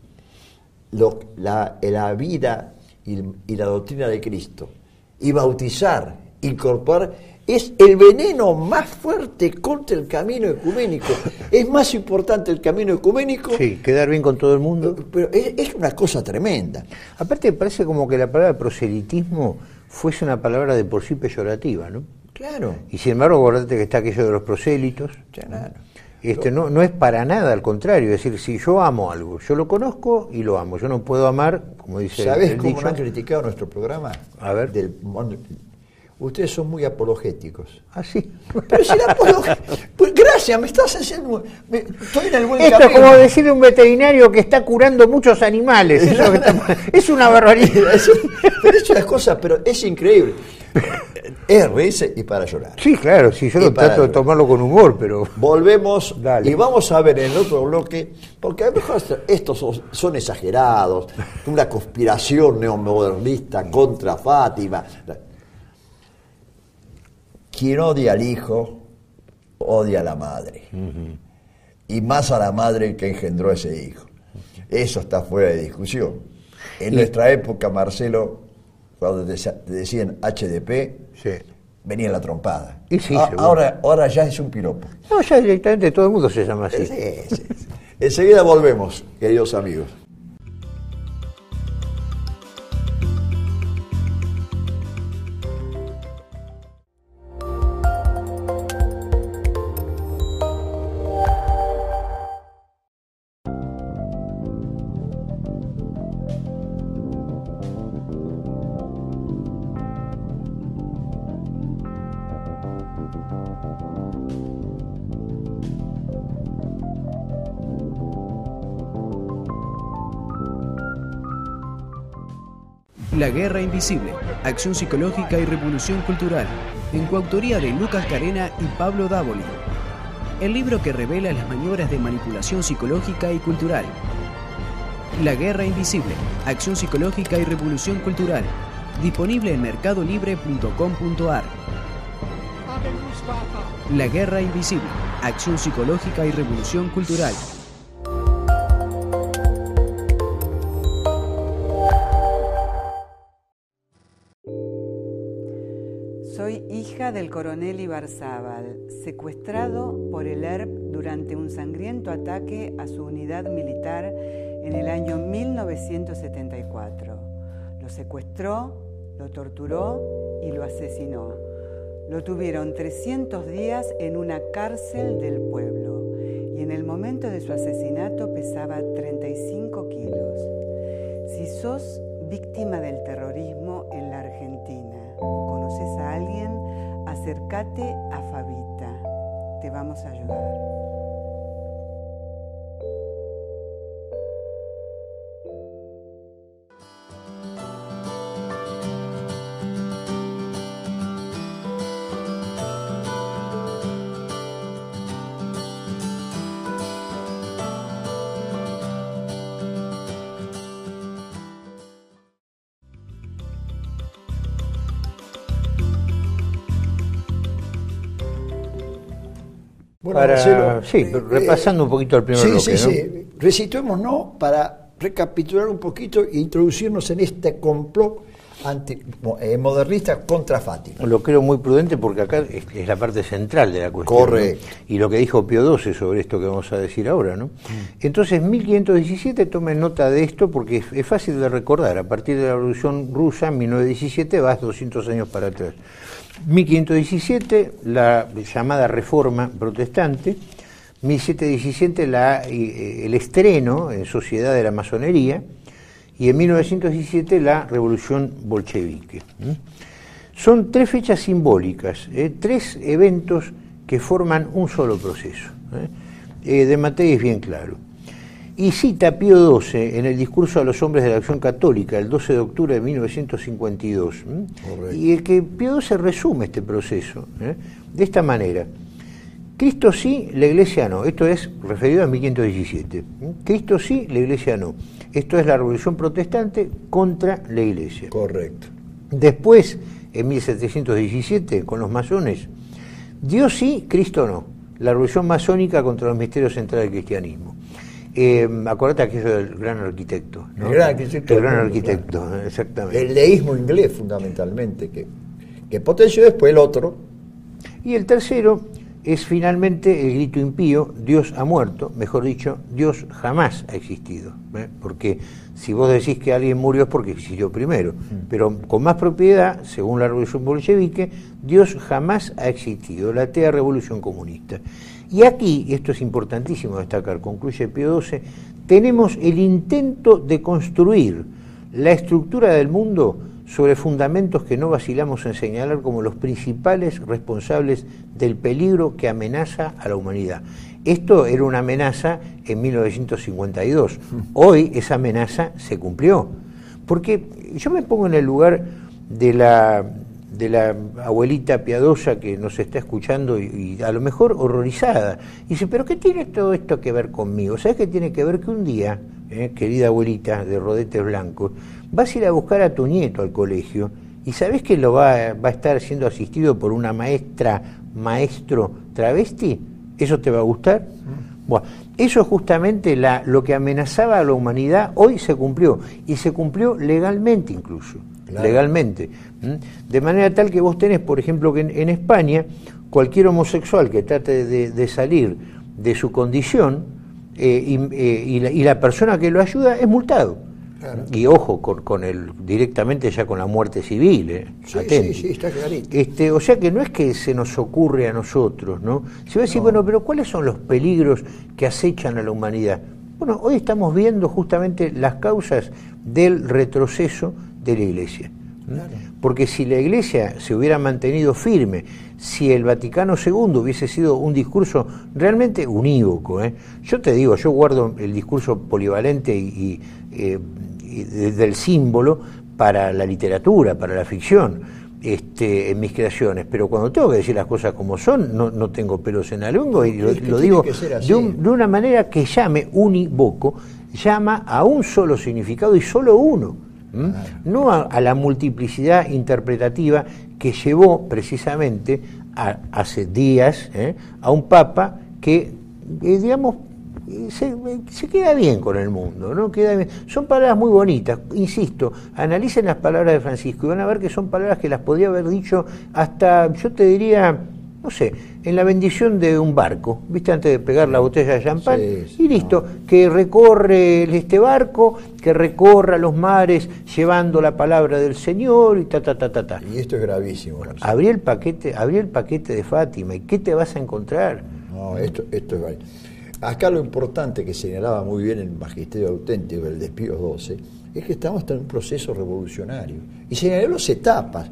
lo, la, la vida y, y la doctrina de Cristo, y bautizar, incorporar, es el veneno más fuerte contra el camino ecuménico. Es más importante el camino ecuménico. Sí, quedar bien con todo el mundo. Pero es, es una cosa tremenda. Aparte, parece como que la palabra proselitismo fuese una palabra de por sí peyorativa, ¿no? Claro. Y sin embargo, acordate que está aquello de los prosélitos. Claro. Este, no, no es para nada, al contrario. Es decir, si yo amo algo, yo lo conozco y lo amo. Yo no puedo amar, como dice ¿Sabés el cómo dicho? han criticado nuestro programa? A ver. Del, ustedes son muy apologéticos. ¿Ah, sí? Pero si la apologética... Pues gracias, me estás haciendo... Me, estoy en el buen Esto camino. es como decirle a un veterinario que está curando muchos animales. Eso es, lo que está, es una barbaridad. Pero es una cosa, pero es increíble. Es reírse y para llorar. Sí, claro, sí, yo Y lo trato para- de tomarlo con humor, pero... Volvemos Dale. y vamos a ver en el otro bloque, porque a lo mejor estos son, son exagerados, una conspiración neomodernista contra Fátima. Quien odia al hijo, odia a la madre. Uh-huh. Y más a la madre que engendró ese hijo. Eso está fuera de discusión. En y... nuestra época, Marcelo, cuando te, te decían H D P, sí, venía la trompada. Y sí, a, ahora, ahora ya es un piropo. No, ya directamente todo el mundo se llama así. Sí, sí, sí. Enseguida volvemos, queridos amigos. La Guerra Invisible, Acción Psicológica y Revolución Cultural, en coautoría de Lucas Carena y Pablo Dávoli. El libro que revela las maniobras de manipulación psicológica y cultural. La Guerra Invisible, Acción Psicológica y Revolución Cultural, disponible en mercado libre punto com punto a r. La Guerra Invisible, Acción Psicológica y Revolución Cultural. Soy hija del coronel Ibarzábal, secuestrado por el E R P durante un sangriento ataque a su unidad militar en el año mil novecientos setenta y cuatro. Lo secuestró, lo torturó y lo asesinó. Lo tuvieron trescientos días en una cárcel del pueblo y en el momento de su asesinato pesaba treinta y cinco kilos. Si sos víctima del terrorismo en la Argentina o conoces a alguien, acércate a Fabita. Te vamos a ayudar. Bueno, para, Marcelo, sí, eh, repasando un poquito el primer sí, bloque, sí, ¿no? sí. Resituémonos para recapitular un poquito e introducirnos en este complot anti, eh, modernista contra Fátima. Lo creo muy prudente porque acá es, es la parte central de la cuestión. Correcto. ¿No? Y lo que dijo Pío doce sobre esto que vamos a decir ahora, ¿no? Mm. Entonces, mil quinientos diecisiete, tomen nota de esto porque es, es fácil de recordar. A partir de la Revolución Rusa, mil novecientos diecisiete, vas doscientos años para atrás. mil quinientos diecisiete, la llamada Reforma Protestante. mil setecientos diecisiete, la, eh, el estreno en sociedad de la masonería. Y en mil novecientos diecisiete la Revolución Bolchevique. ¿Mm? Son tres fechas simbólicas, ¿eh? tres eventos que forman un solo proceso. ¿eh? Eh, de Matei es bien claro. Y cita Pío doce en el discurso a los hombres de la Acción Católica, el doce de octubre de mil novecientos cincuenta y dos. ¿eh? Y el que Pío doce resume este proceso ¿eh? de esta manera. Cristo sí, la Iglesia no. Esto es referido a mil quinientos diecisiete. Cristo sí, la Iglesia no. Esto es la Revolución Protestante contra la Iglesia. Correcto. Después, en mil setecientos diecisiete, con los masones, Dios sí, Cristo no. La Revolución Masónica contra los misterios centrales del cristianismo. Eh, acordate aquello del gran arquitecto, ¿no? El gran arquitecto. El gran mundo, arquitecto, claro. Exactamente. El deísmo inglés, fundamentalmente, que, que potenció después el otro. Y el tercero es finalmente el grito impío: Dios ha muerto, mejor dicho, Dios jamás ha existido. ¿eh? Porque si vos decís que alguien murió es porque existió primero, mm. pero con más propiedad, según la Revolución Bolchevique, Dios jamás ha existido, la atea Revolución Comunista. Y aquí, esto es importantísimo destacar, concluye Pío doce, tenemos el intento de construir la estructura del mundo sobre fundamentos que no vacilamos en señalar como los principales responsables del peligro que amenaza a la humanidad. Esto era una amenaza en mil novecientos cincuenta y dos. Hoy esa amenaza se cumplió. Porque yo me pongo en el lugar de la, de la abuelita piadosa que nos está escuchando y, y a lo mejor horrorizada. Y dice, ¿pero qué tiene todo esto que ver conmigo? ¿Sabes qué tiene que ver? Que un día, eh, querida abuelita de rodetes blancos, vas a ir a buscar a tu nieto al colegio y sabés que lo va, va a estar siendo asistido por una maestra, maestro travesti. ¿Eso te va a gustar? Mm. Bueno, eso es justamente la, lo que amenazaba a la humanidad, hoy se cumplió, y se cumplió legalmente incluso, claro. legalmente. ¿Mm? De manera tal que vos tenés, por ejemplo, que en, en España, cualquier homosexual que trate de, de salir de su condición, eh, y, eh, y, la, y la persona que lo ayuda es multado. Claro. Y ojo, con, con el directamente ya con la muerte civil, ¿eh? Sí, sí, sí, está clarito. Este, o sea que no es que se nos ocurre a nosotros, ¿no? Se va a decir, no. bueno, pero ¿cuáles son los peligros que acechan a la humanidad? Bueno, hoy estamos viendo justamente las causas del retroceso de la Iglesia. Claro. Porque si la Iglesia se hubiera mantenido firme, si el Vaticano segundo hubiese sido un discurso realmente unívoco, ¿eh? Yo te digo, yo guardo el discurso polivalente y, y eh, del símbolo para la literatura, para la ficción, este, en mis creaciones, pero cuando tengo que decir las cosas como son, no, no tengo pelos en la lengua y lo, lo digo de, un, de una manera que llame unívoco, llama a un solo significado y solo uno, ¿m? Claro. No a, a la multiplicidad interpretativa que llevó precisamente a, hace días ¿eh? a un papa que, eh, digamos, Se, se queda bien con el mundo, ¿no? Queda bien. Son palabras muy bonitas, insisto, analicen las palabras de Francisco y van a ver que son palabras que las podría haber dicho hasta, yo te diría, no sé, en la bendición de un barco, ¿viste? Antes de pegar la botella de champán, sí, sí, y listo, no. que recorre este barco, que recorra los mares llevando la palabra del Señor y ta, ta, ta, ta, ta. Y esto es gravísimo. Bueno, abrí el paquete, abrí el paquete de Fátima, ¿y qué te vas a encontrar? No, esto, esto es gravísimo. Acá lo importante que señalaba muy bien el magisterio auténtico del de Pío doce es que estamos en un proceso revolucionario y señaló las etapas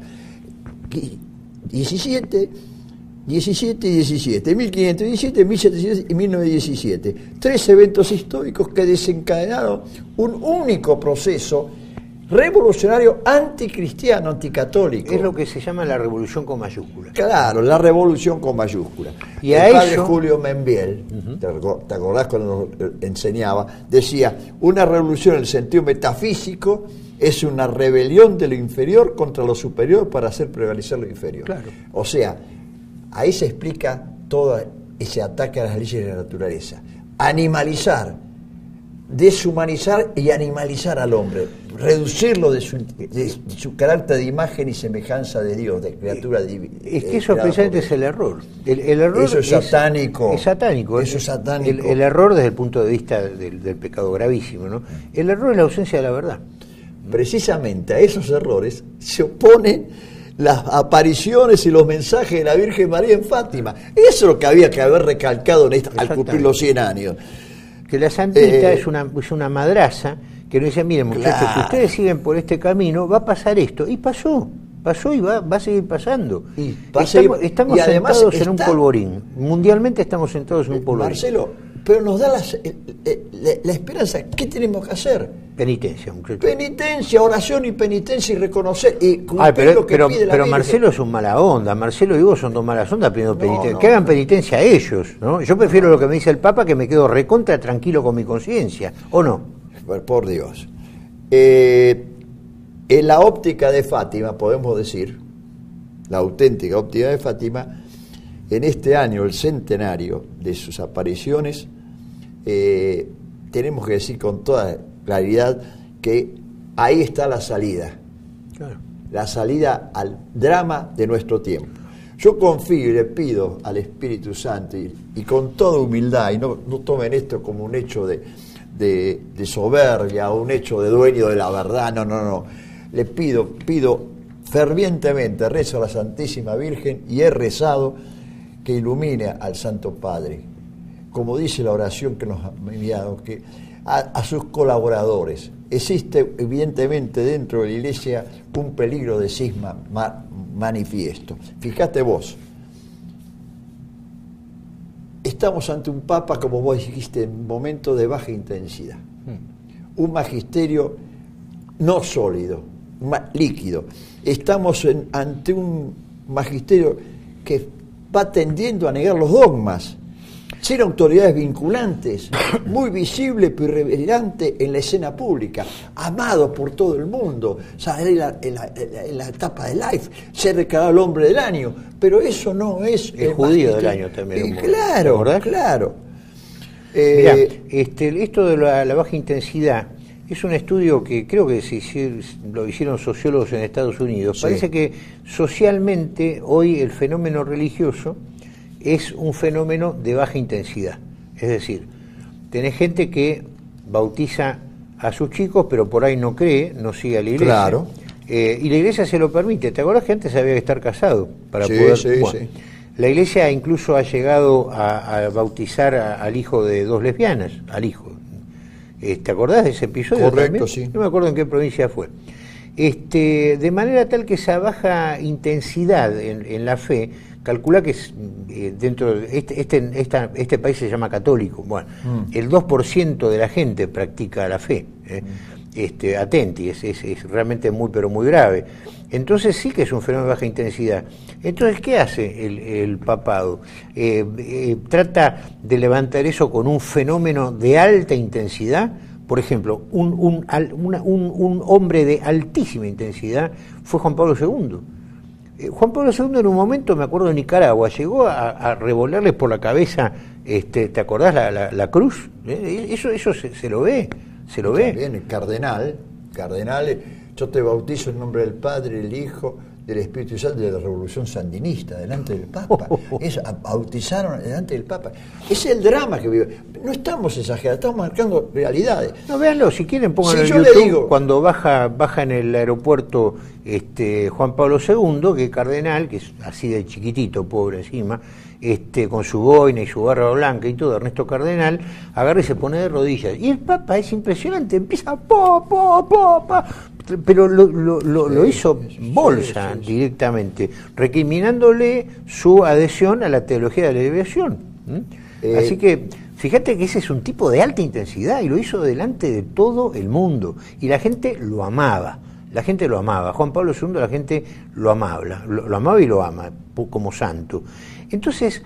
diecisiete, diecisiete y diecisiete, mil quinientos diecisiete, mil setecientos y mil novecientos diecisiete, tres eventos históricos que desencadenaron un único proceso revolucionario anticristiano, anticatólico. Es lo que se llama la revolución con mayúscula. Claro, la revolución con mayúscula. Y el padre eso... Julio Membiel, uh-huh. ¿te acordás cuando nos enseñaba? Decía, una revolución en el sentido metafísico es una rebelión de lo inferior contra lo superior para hacer prevalecer lo inferior. Claro. O sea, ahí se explica todo ese ataque a las leyes de la naturaleza. Animalizar, deshumanizar y animalizar al hombre, reducirlo de su, de su carácter de imagen y semejanza de Dios, de criatura divina. Es que eso precisamente es el error. El, el error eso es, es satánico. Es satánico. Eso es satánico. El, el error desde el punto de vista del, del pecado gravísimo, ¿no? El error es la ausencia de la verdad. Precisamente a esos errores se oponen las apariciones y los mensajes de la Virgen María en Fátima. Eso es lo que había que haber recalcado en esta, al cumplir los cien años. Que la santita eh, es una es una madraza que nos dice, miren muchachos, claro. si ustedes siguen por este camino, va a pasar esto. Y pasó, pasó y va, va a seguir pasando. Y estamos estamos y sentados está, en un polvorín. Mundialmente estamos sentados en un polvorín. Marcelo, pero nos da la, la, la esperanza. ¿Qué tenemos que hacer? Penitencia. Un penitencia, oración y penitencia y reconocer. Y Ay, pero lo que pero, pide la pero Marcelo es un mala onda. Marcelo y vos son dos malas ondas pidiendo no, penitencia. No, que hagan penitencia a ellos, ¿no? Yo prefiero lo que me dice el Papa, que me quedo recontra tranquilo con mi conciencia. ¿O no? Por Dios. Eh, en la óptica de Fátima, podemos decir, la auténtica óptica de Fátima, en este año, el centenario de sus apariciones, eh, tenemos que decir con toda claridad que ahí está la salida. Claro. La salida al drama de nuestro tiempo. Yo confío y le pido al Espíritu Santo, y, y con toda humildad, y no, no tomen esto como un hecho de, de, de soberbia o un hecho de dueño de la verdad, no, no, no. Le pido, pido fervientemente, rezo a la Santísima Virgen y he rezado que ilumine al Santo Padre. Como dice la oración que nos ha enviado, que a, a sus colaboradores. Existe evidentemente dentro de la Iglesia un peligro de cisma ma, manifiesto. Fíjate vos, estamos ante un Papa, como vos dijiste, en un momento de baja intensidad. Mm. Un magisterio no sólido, ma, líquido. Estamos en, ante un magisterio que va tendiendo a negar los dogmas, ser autoridades vinculantes, muy visible pero irreverente en la escena pública, amado por todo el mundo, salir en la, en la, en la etapa de Life, ser declarado el hombre del año, pero eso no es el, el judío del año también. Eh, claro, claro. Eh, Mirá, este, esto de la, la baja intensidad es un estudio que creo que si, si lo hicieron sociólogos en Estados Unidos. Sí. Parece que socialmente hoy el fenómeno religioso es un fenómeno de baja intensidad. Es decir, tenés gente que bautiza a sus chicos, pero por ahí no cree, no sigue a la iglesia. Claro. Eh, y la iglesia se lo permite. ¿Te acordás que antes había que estar casado para sí, poder...? Sí, bueno, sí. La iglesia incluso ha llegado a, a bautizar a, al hijo de dos lesbianas, al hijo. ¿Te acordás de ese episodio? Correcto, también? Sí. No me acuerdo en qué provincia fue. Este, de manera tal que esa baja intensidad en, en la fe, calcula que es, eh, dentro de este, este, esta, este país se llama católico, bueno, mm. el dos por ciento de la gente practica la fe, eh, mm. este, atenti, es, es, es realmente muy pero muy grave. Entonces sí que es un fenómeno de baja intensidad. Entonces, ¿qué hace el, el papado? Eh, eh, trata de levantar eso con un fenómeno de alta intensidad. Por ejemplo, un, un, una, un, un hombre de altísima intensidad fue Juan Pablo segundo. Eh, Juan Pablo segundo en un momento, me acuerdo, de Nicaragua, llegó a, a revolarles por la cabeza, este, ¿te acordás? La, la, la cruz. Eh, eso eso se, se lo ve, se lo ve. También el cardenal, cardenal, yo te bautizo en nombre del Padre, el Hijo, del Espíritu Santo, de la Revolución Sandinista, delante del Papa. Es, bautizaron delante del Papa. Es el drama que vive. No estamos exagerando, estamos marcando realidades. No, véanlo, si quieren pónganlo si en yo YouTube, le digo, cuando baja baja en el aeropuerto este Juan Pablo segundo, que es cardenal, que es así de chiquitito, pobre encima, este con su boina y su barba blanca y todo, Ernesto Cardenal, agarra y se pone de rodillas. Y el Papa es impresionante, empieza po, po, po, po, pero lo, lo, lo, lo hizo bolsa sí, sí, sí. directamente, recriminándole su adhesión a la teología de la liberación. ¿Mm? Eh, Así que fíjate que ese es un tipo de alta intensidad y lo hizo delante de todo el mundo y la gente lo amaba, la gente lo amaba. Juan Pablo segundo la gente lo amaba, lo, lo amaba y lo ama como santo. Entonces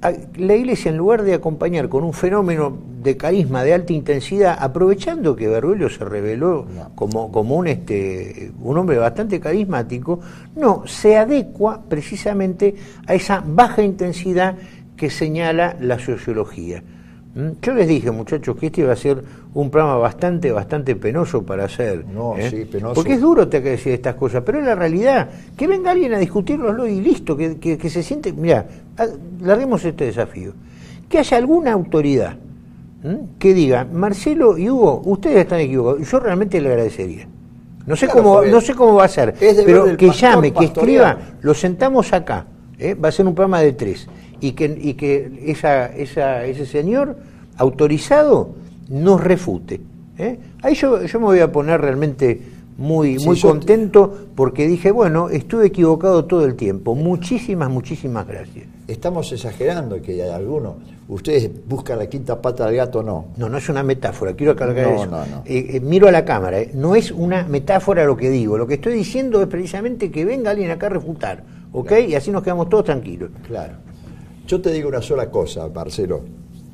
la Iglesia, en lugar de acompañar con un fenómeno de carisma de alta intensidad, aprovechando que Bergoglio se reveló no. como, como un, este, un hombre bastante carismático, no, se adecua precisamente a esa baja intensidad que señala la sociología. Yo les dije, muchachos, que este iba a ser un programa bastante, bastante penoso para hacer. No, ¿eh? sí, penoso. Porque es duro te que decir estas cosas, pero es la realidad. Que venga alguien a discutirlo y listo, que, que, que se siente... Mirá, larguemos este desafío. Que haya alguna autoridad ¿m? que diga, Marcelo y Hugo, ustedes están equivocados. Yo realmente le agradecería. No sé, claro, cómo, no sé cómo va a ser, pero que llame, que escriba, lo sentamos acá. ¿eh? Va a ser un programa de tres. Y que, y que esa, esa, ese señor autorizado nos refute. ¿eh? Ahí yo, yo me voy a poner realmente muy, sí, muy contento porque dije, bueno, estuve equivocado todo el tiempo. Muchísimas, muchísimas gracias. Estamos exagerando que hay algunos. Ustedes buscan la quinta pata del gato, no. No, no es una metáfora, quiero aclarar no, eso. No, no. Eh, eh, miro a la cámara, eh. no es una metáfora lo que digo. Lo que estoy diciendo es precisamente que venga alguien acá a refutar, ¿ok? Claro. Y así nos quedamos todos tranquilos. Claro. Yo te digo una sola cosa, Marcelo.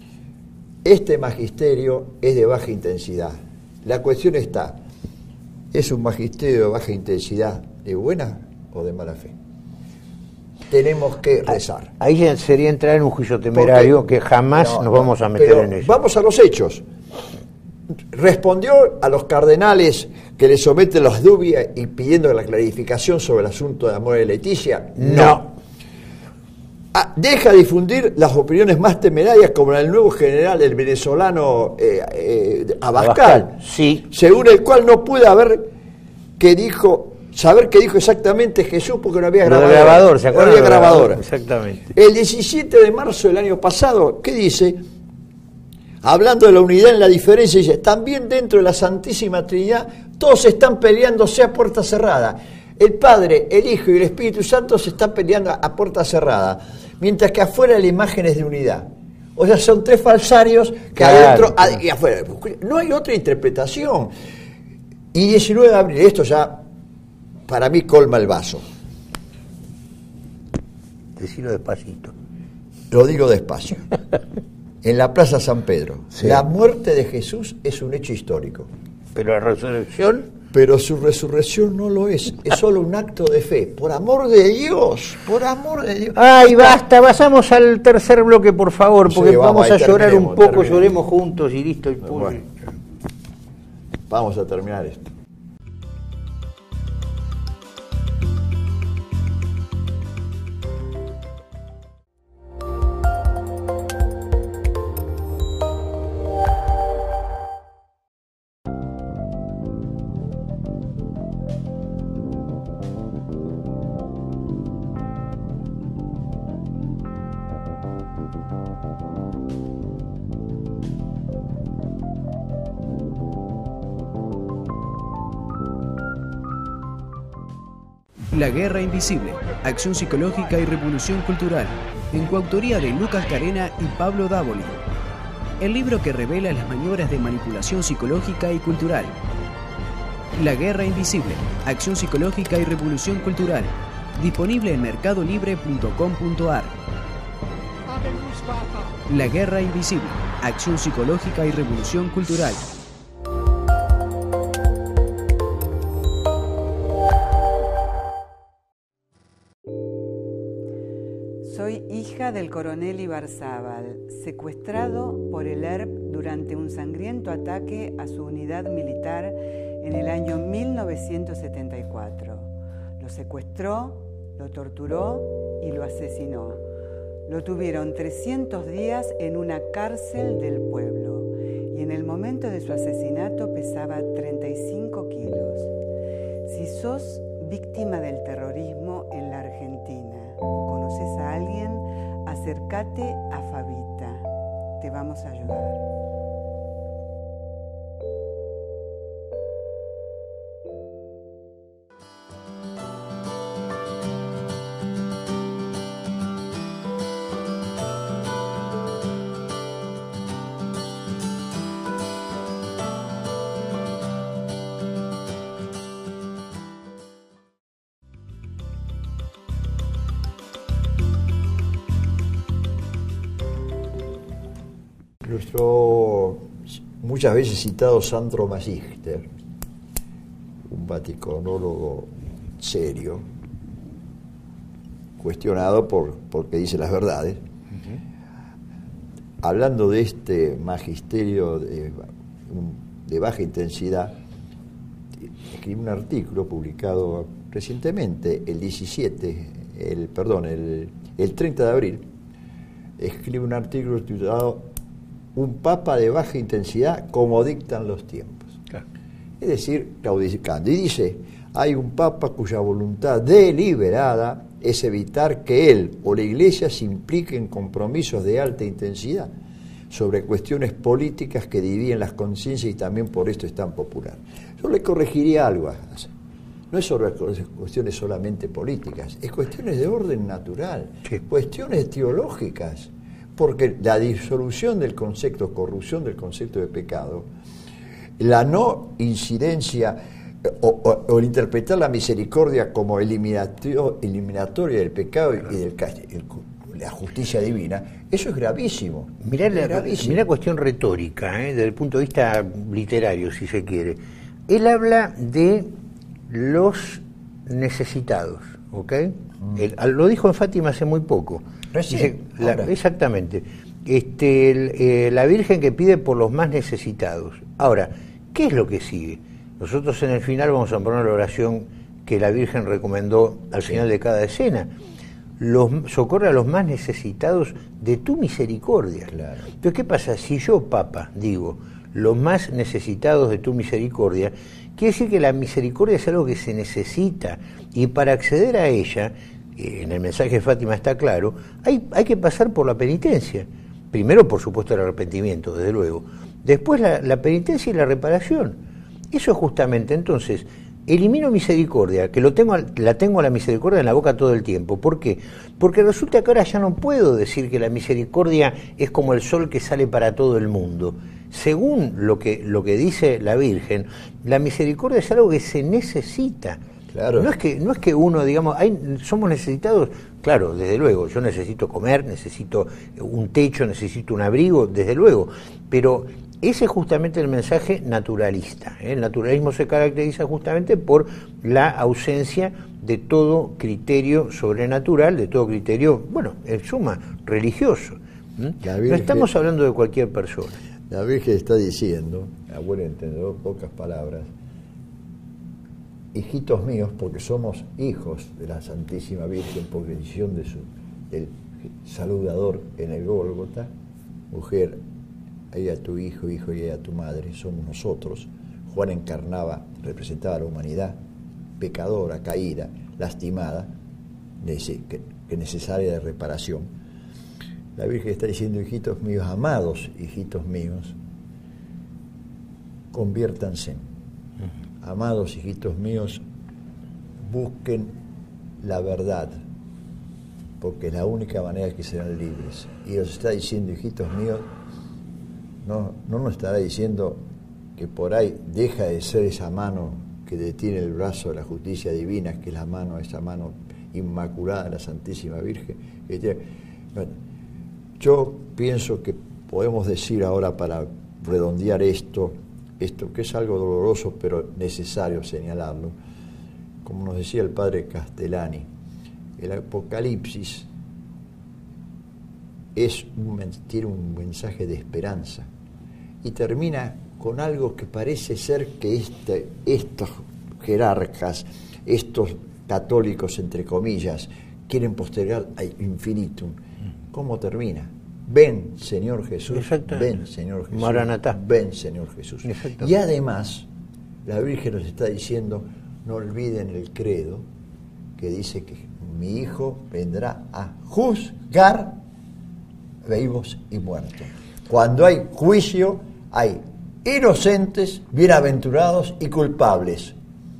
Este magisterio es de baja intensidad. La cuestión está, ¿es un magisterio de baja intensidad de buena o de mala fe? Tenemos que rezar. Ahí sería entrar en un juicio temerario Porque, que jamás no, nos vamos a meter en eso. Vamos a los hechos. Respondió a los cardenales que le someten las dudas y pidiendo la clarificación sobre el asunto de Amor de Leticia. No. no. Ah, deja difundir las opiniones más temerarias como la del nuevo general, el venezolano eh, eh, Abascal, Abascal, sí. según el cual no puede haber que dijo, saber qué dijo exactamente Jesús porque no había grabador. grabador, ¿se acuerdan? No había grabadora. Exactamente. El diecisiete de marzo del año pasado, ¿qué dice? hablando de la unidad en la diferencia, dice, también dentro de la Santísima Trinidad, todos están peleándose a puerta cerrada. El Padre, el Hijo y el Espíritu Santo se están peleando a puerta cerrada, mientras que afuera la imagen es de unidad. O sea, son tres falsarios que claro, adentro claro. y afuera. No hay otra interpretación. Y diecinueve de abril, esto ya para mí colma el vaso. Decilo despacito. Lo digo despacio. En la Plaza San Pedro, sí. La muerte de Jesús es un hecho histórico. Pero la resurrección... Pero su resurrección no lo es, es solo un acto de fe. Por amor de Dios, por amor de Dios. Ay, basta, pasamos al tercer bloque, por favor, porque sí, vamos, vamos a llorar un poco, terminemos. Lloremos juntos y listo. Y bueno, vamos a terminar esto. La Guerra Invisible, Acción Psicológica y Revolución Cultural, en coautoría de Lucas Carena y Pablo Dávoli. El libro que revela las maniobras de manipulación psicológica y cultural. La Guerra Invisible, Acción Psicológica y Revolución Cultural, disponible en mercado libre punto com punto a r. La Guerra Invisible, Acción Psicológica y Revolución Cultural. Soy hija del coronel Ibarzábal, secuestrado por el E R P durante un sangriento ataque a su unidad militar en el año mil novecientos setenta y cuatro. Lo secuestró, lo torturó y lo asesinó. Lo tuvieron trescientos días en una cárcel del pueblo y en el momento de su asesinato pesaba treinta y cinco kilos. Si sos víctima del terrorismo en la Argentina o conoces a alguien, acércate a Fabita. Te vamos a ayudar. Nuestro muchas veces citado Sandro Magister, un vaticanólogo serio, cuestionado por porque dice las verdades, uh-huh. Hablando de este magisterio de, de baja intensidad, escribió un artículo publicado recientemente, el diecisiete, el perdón, el, el treinta de abril, escribe un artículo titulado Un Papa de baja intensidad como dictan los tiempos. Claro. Es decir, claudicando. Y dice, hay un Papa cuya voluntad deliberada es evitar que él o la Iglesia se implique en compromisos de alta intensidad sobre cuestiones políticas que dividen las conciencias y también por esto es tan popular. Yo le corregiría algo. No es sobre cuestiones solamente políticas, es cuestiones de orden natural, sí. Cuestiones teológicas. Porque la disolución del concepto, corrupción del concepto de pecado, la no incidencia o, o, o el interpretar la misericordia como eliminatoria, eliminatoria del pecado y del el, la justicia divina, eso es gravísimo. Mirá la, gravísimo. Mirá la cuestión retórica, ¿eh? Desde el punto de vista literario, si se quiere. Él habla de los necesitados, ¿ok? Mm. Él, lo dijo en Fátima hace muy poco. Dice, la, exactamente. Este, el, eh, la Virgen que pide por los más necesitados. Ahora, ¿qué es lo que sigue? Nosotros en el final vamos a poner la oración que la Virgen recomendó al sí. final de cada escena. Los, socorre a los más necesitados de tu misericordia. Claro. Entonces, ¿qué pasa? Si yo, Papa, digo, los más necesitados de tu misericordia, quiere decir que la misericordia es algo que se necesita y para acceder a ella, en el mensaje de Fátima está claro, hay, hay que pasar por la penitencia. Primero, por supuesto, el arrepentimiento, desde luego. Después la, la penitencia y la reparación. Eso es justamente, entonces, elimino misericordia, que lo tengo, la tengo a la misericordia en la boca todo el tiempo. ¿Por qué? Porque resulta que ahora ya no puedo decir que la misericordia es como el sol que sale para todo el mundo. Según lo que, lo que dice la Virgen, la misericordia es algo que se necesita. Claro. No es que, no es que uno, digamos, hay, somos necesitados, claro, desde luego, yo necesito comer, necesito un techo, necesito un abrigo, desde luego, pero ese es justamente el mensaje naturalista, ¿eh? El naturalismo se caracteriza justamente por la ausencia de todo criterio sobrenatural, de todo criterio, bueno, en suma, religioso. ¿Mm? Virgen, no estamos hablando de cualquier persona. La Virgen está diciendo, a buen entendedor, pocas palabras, hijitos míos, porque somos hijos de la Santísima Virgen por decisión de su, del saludador en el Gólgota, mujer, ahí a tu hijo, hijo y a tu madre, somos nosotros. Juan encarnaba, representaba a la humanidad, pecadora, caída, lastimada, que, que necesaria de reparación. La Virgen está diciendo, hijitos míos, amados hijitos míos, conviértanse. Amados hijitos míos, busquen la verdad, porque es la única manera que serán libres. Y os está diciendo, hijitos míos, no, no nos estará diciendo que por ahí deja de ser esa mano que detiene el brazo de la justicia divina, que es la mano, esa mano inmaculada de la Santísima Virgen. Que tiene, bueno, yo pienso que podemos decir ahora, para redondear esto, esto que es algo doloroso pero necesario señalarlo, como nos decía el padre Castellani, el Apocalipsis es un, tiene un mensaje de esperanza y termina con algo que parece ser que este, estos jerarcas, estos católicos entre comillas, quieren postergar al infinitum. ¿Cómo termina? Ven, Señor Jesús, ven, Señor Jesús, Maranatá. Ven, Señor Jesús. Y además, la Virgen nos está diciendo, no olviden el credo, que dice que mi Hijo vendrá a juzgar vivos y muertos. Cuando hay juicio, hay inocentes, bienaventurados y culpables,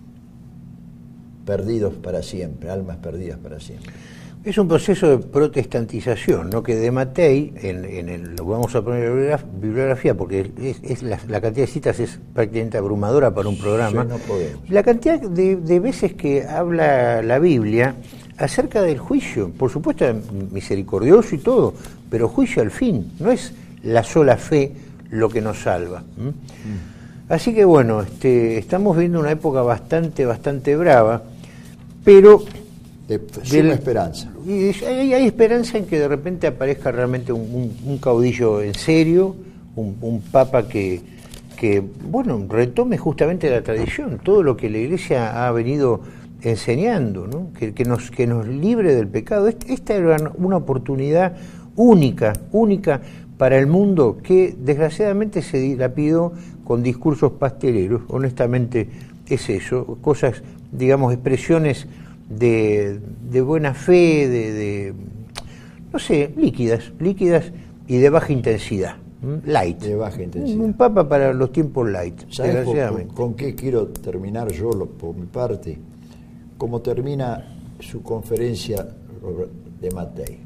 perdidos para siempre, almas perdidas para siempre. Es un proceso de protestantización, ¿no? Que de Matei, en, en el, lo vamos a poner en la bibliografía, porque es, es la, la cantidad de citas es prácticamente abrumadora para un programa. Sí, no podemos. La cantidad de, de veces que habla la Biblia acerca del juicio, por supuesto misericordioso y todo, pero juicio al fin, no es la sola fe lo que nos salva. ¿Mm? Mm. Así que bueno, este, estamos viendo una época bastante, bastante brava, pero de suma esperanza. Y hay, hay esperanza en que de repente aparezca realmente un, un, un caudillo en serio, un, un papa que, que, bueno, retome justamente la tradición, todo lo que la Iglesia ha venido enseñando, ¿no? que, que, nos, que nos libre del pecado. Esta era una oportunidad única, única para el mundo, que desgraciadamente se dilapidó con discursos pasteleros. Honestamente es eso, cosas, digamos, expresiones de, de buena fe, de, de, no sé, líquidas, líquidas y de baja intensidad, light. De baja intensidad. Un papa para los tiempos light, desgraciadamente. Con, con qué quiero terminar yo, lo, por mi parte? Como termina su conferencia de Matei.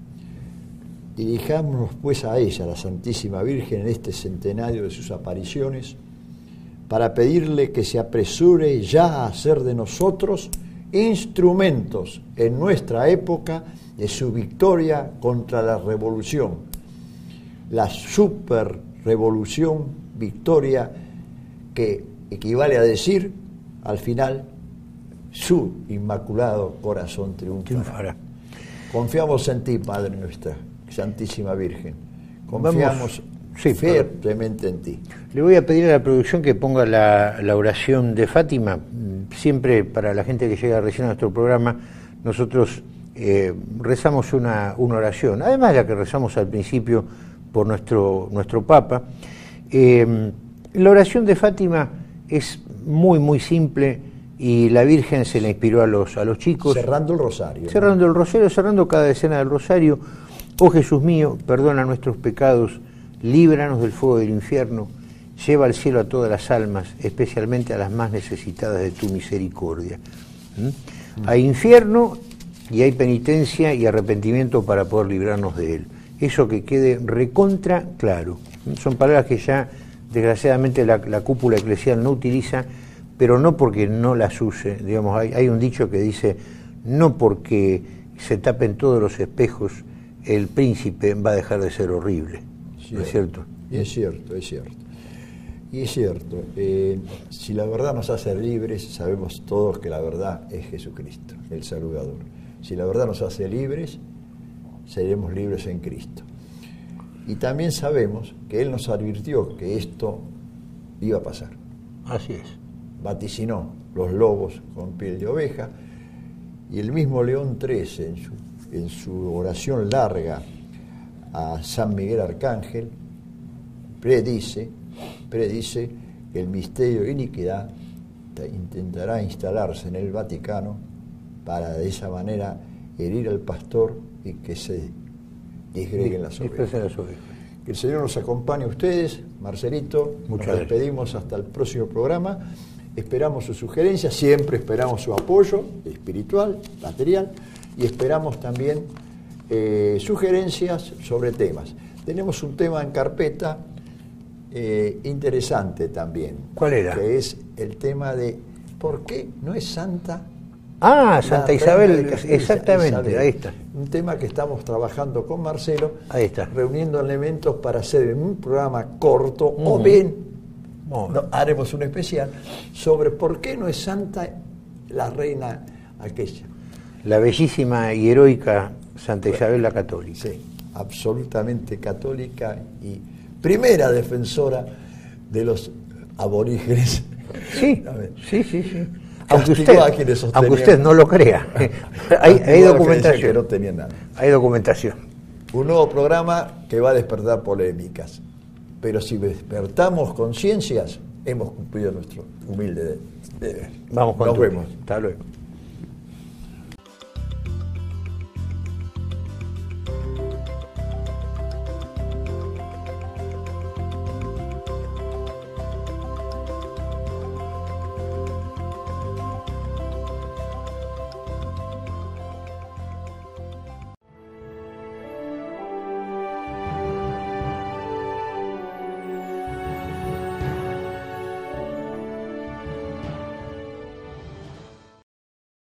Dirijámonos pues a ella, la Santísima Virgen, en este centenario de sus apariciones, para pedirle que se apresure ya a hacer de nosotros instrumentos en nuestra época de su victoria contra la revolución, la super revolución, victoria que equivale a decir, al final, su inmaculado corazón triunfará. triunfará. Confiamos en ti, Madre nuestra, Santísima Virgen. Confiamos sí, firmemente en ti. Le voy a pedir a la producción que ponga la, la oración de Fátima. Siempre para la gente que llega recién a nuestro programa, nosotros eh, rezamos una, una oración, además de la que rezamos al principio por nuestro, nuestro Papa. Eh, la oración de Fátima es muy, muy simple y la Virgen se la inspiró a los, a los chicos. Cerrando el rosario. Cerrando ¿no? el rosario, cerrando cada escena del rosario. Oh Jesús mío, perdona nuestros pecados, líbranos del fuego del infierno, lleva al cielo a todas las almas, especialmente a las más necesitadas de tu misericordia. ¿Mm? Mm. Hay infierno y hay penitencia y arrepentimiento para poder librarnos de él. Eso que quede recontra claro. ¿Mm? Son palabras que ya desgraciadamente la, la cúpula eclesial no utiliza, pero no porque no las use. Digamos, hay, hay un dicho que dice, no porque se tapen todos los espejos, el príncipe va a dejar de ser horrible. Sí, ¿no es cierto? Y es cierto, es cierto. Y es cierto, eh, si la verdad nos hace libres, sabemos todos que la verdad es Jesucristo, el Salvador. Si la verdad nos hace libres, seremos libres en Cristo. Y también sabemos que Él nos advirtió que esto iba a pasar. Así es. Vaticinó los lobos con piel de oveja, y el mismo León trece, en su, en su oración larga a San Miguel Arcángel, predice, predice que el misterio de iniquidad intentará instalarse en el Vaticano para de esa manera herir al pastor y que se disgreguen las ovejas. Que el Señor nos acompañe a ustedes, Marcelito. Muchas nos despedimos hasta el próximo programa. Esperamos sus sugerencias, siempre esperamos su apoyo espiritual, material, y esperamos también eh, sugerencias sobre temas. Tenemos un tema en carpeta eh, interesante también. ¿Cuál era? Que es el tema de ¿por qué no es santa? Ah, Santa Isabel, exactamente, Isabel. Ahí está. Un tema que estamos trabajando con Marcelo, ahí está, reuniendo elementos para hacer un programa corto, uh-huh. o bien no, haremos un especial sobre por qué no es santa la reina aquella. La bellísima y heroica Santa Isabel la Católica. Sí, absolutamente católica y primera defensora de los aborígenes. Sí, sí, sí, sí. Aunque usted, aunque usted no lo crea, hay, hay documentación. Que no tenía nada. Hay documentación. Un nuevo programa que va a despertar polémicas. Pero si despertamos conciencias, hemos cumplido nuestro humilde deber. Vamos con Nos vemos. Hasta luego.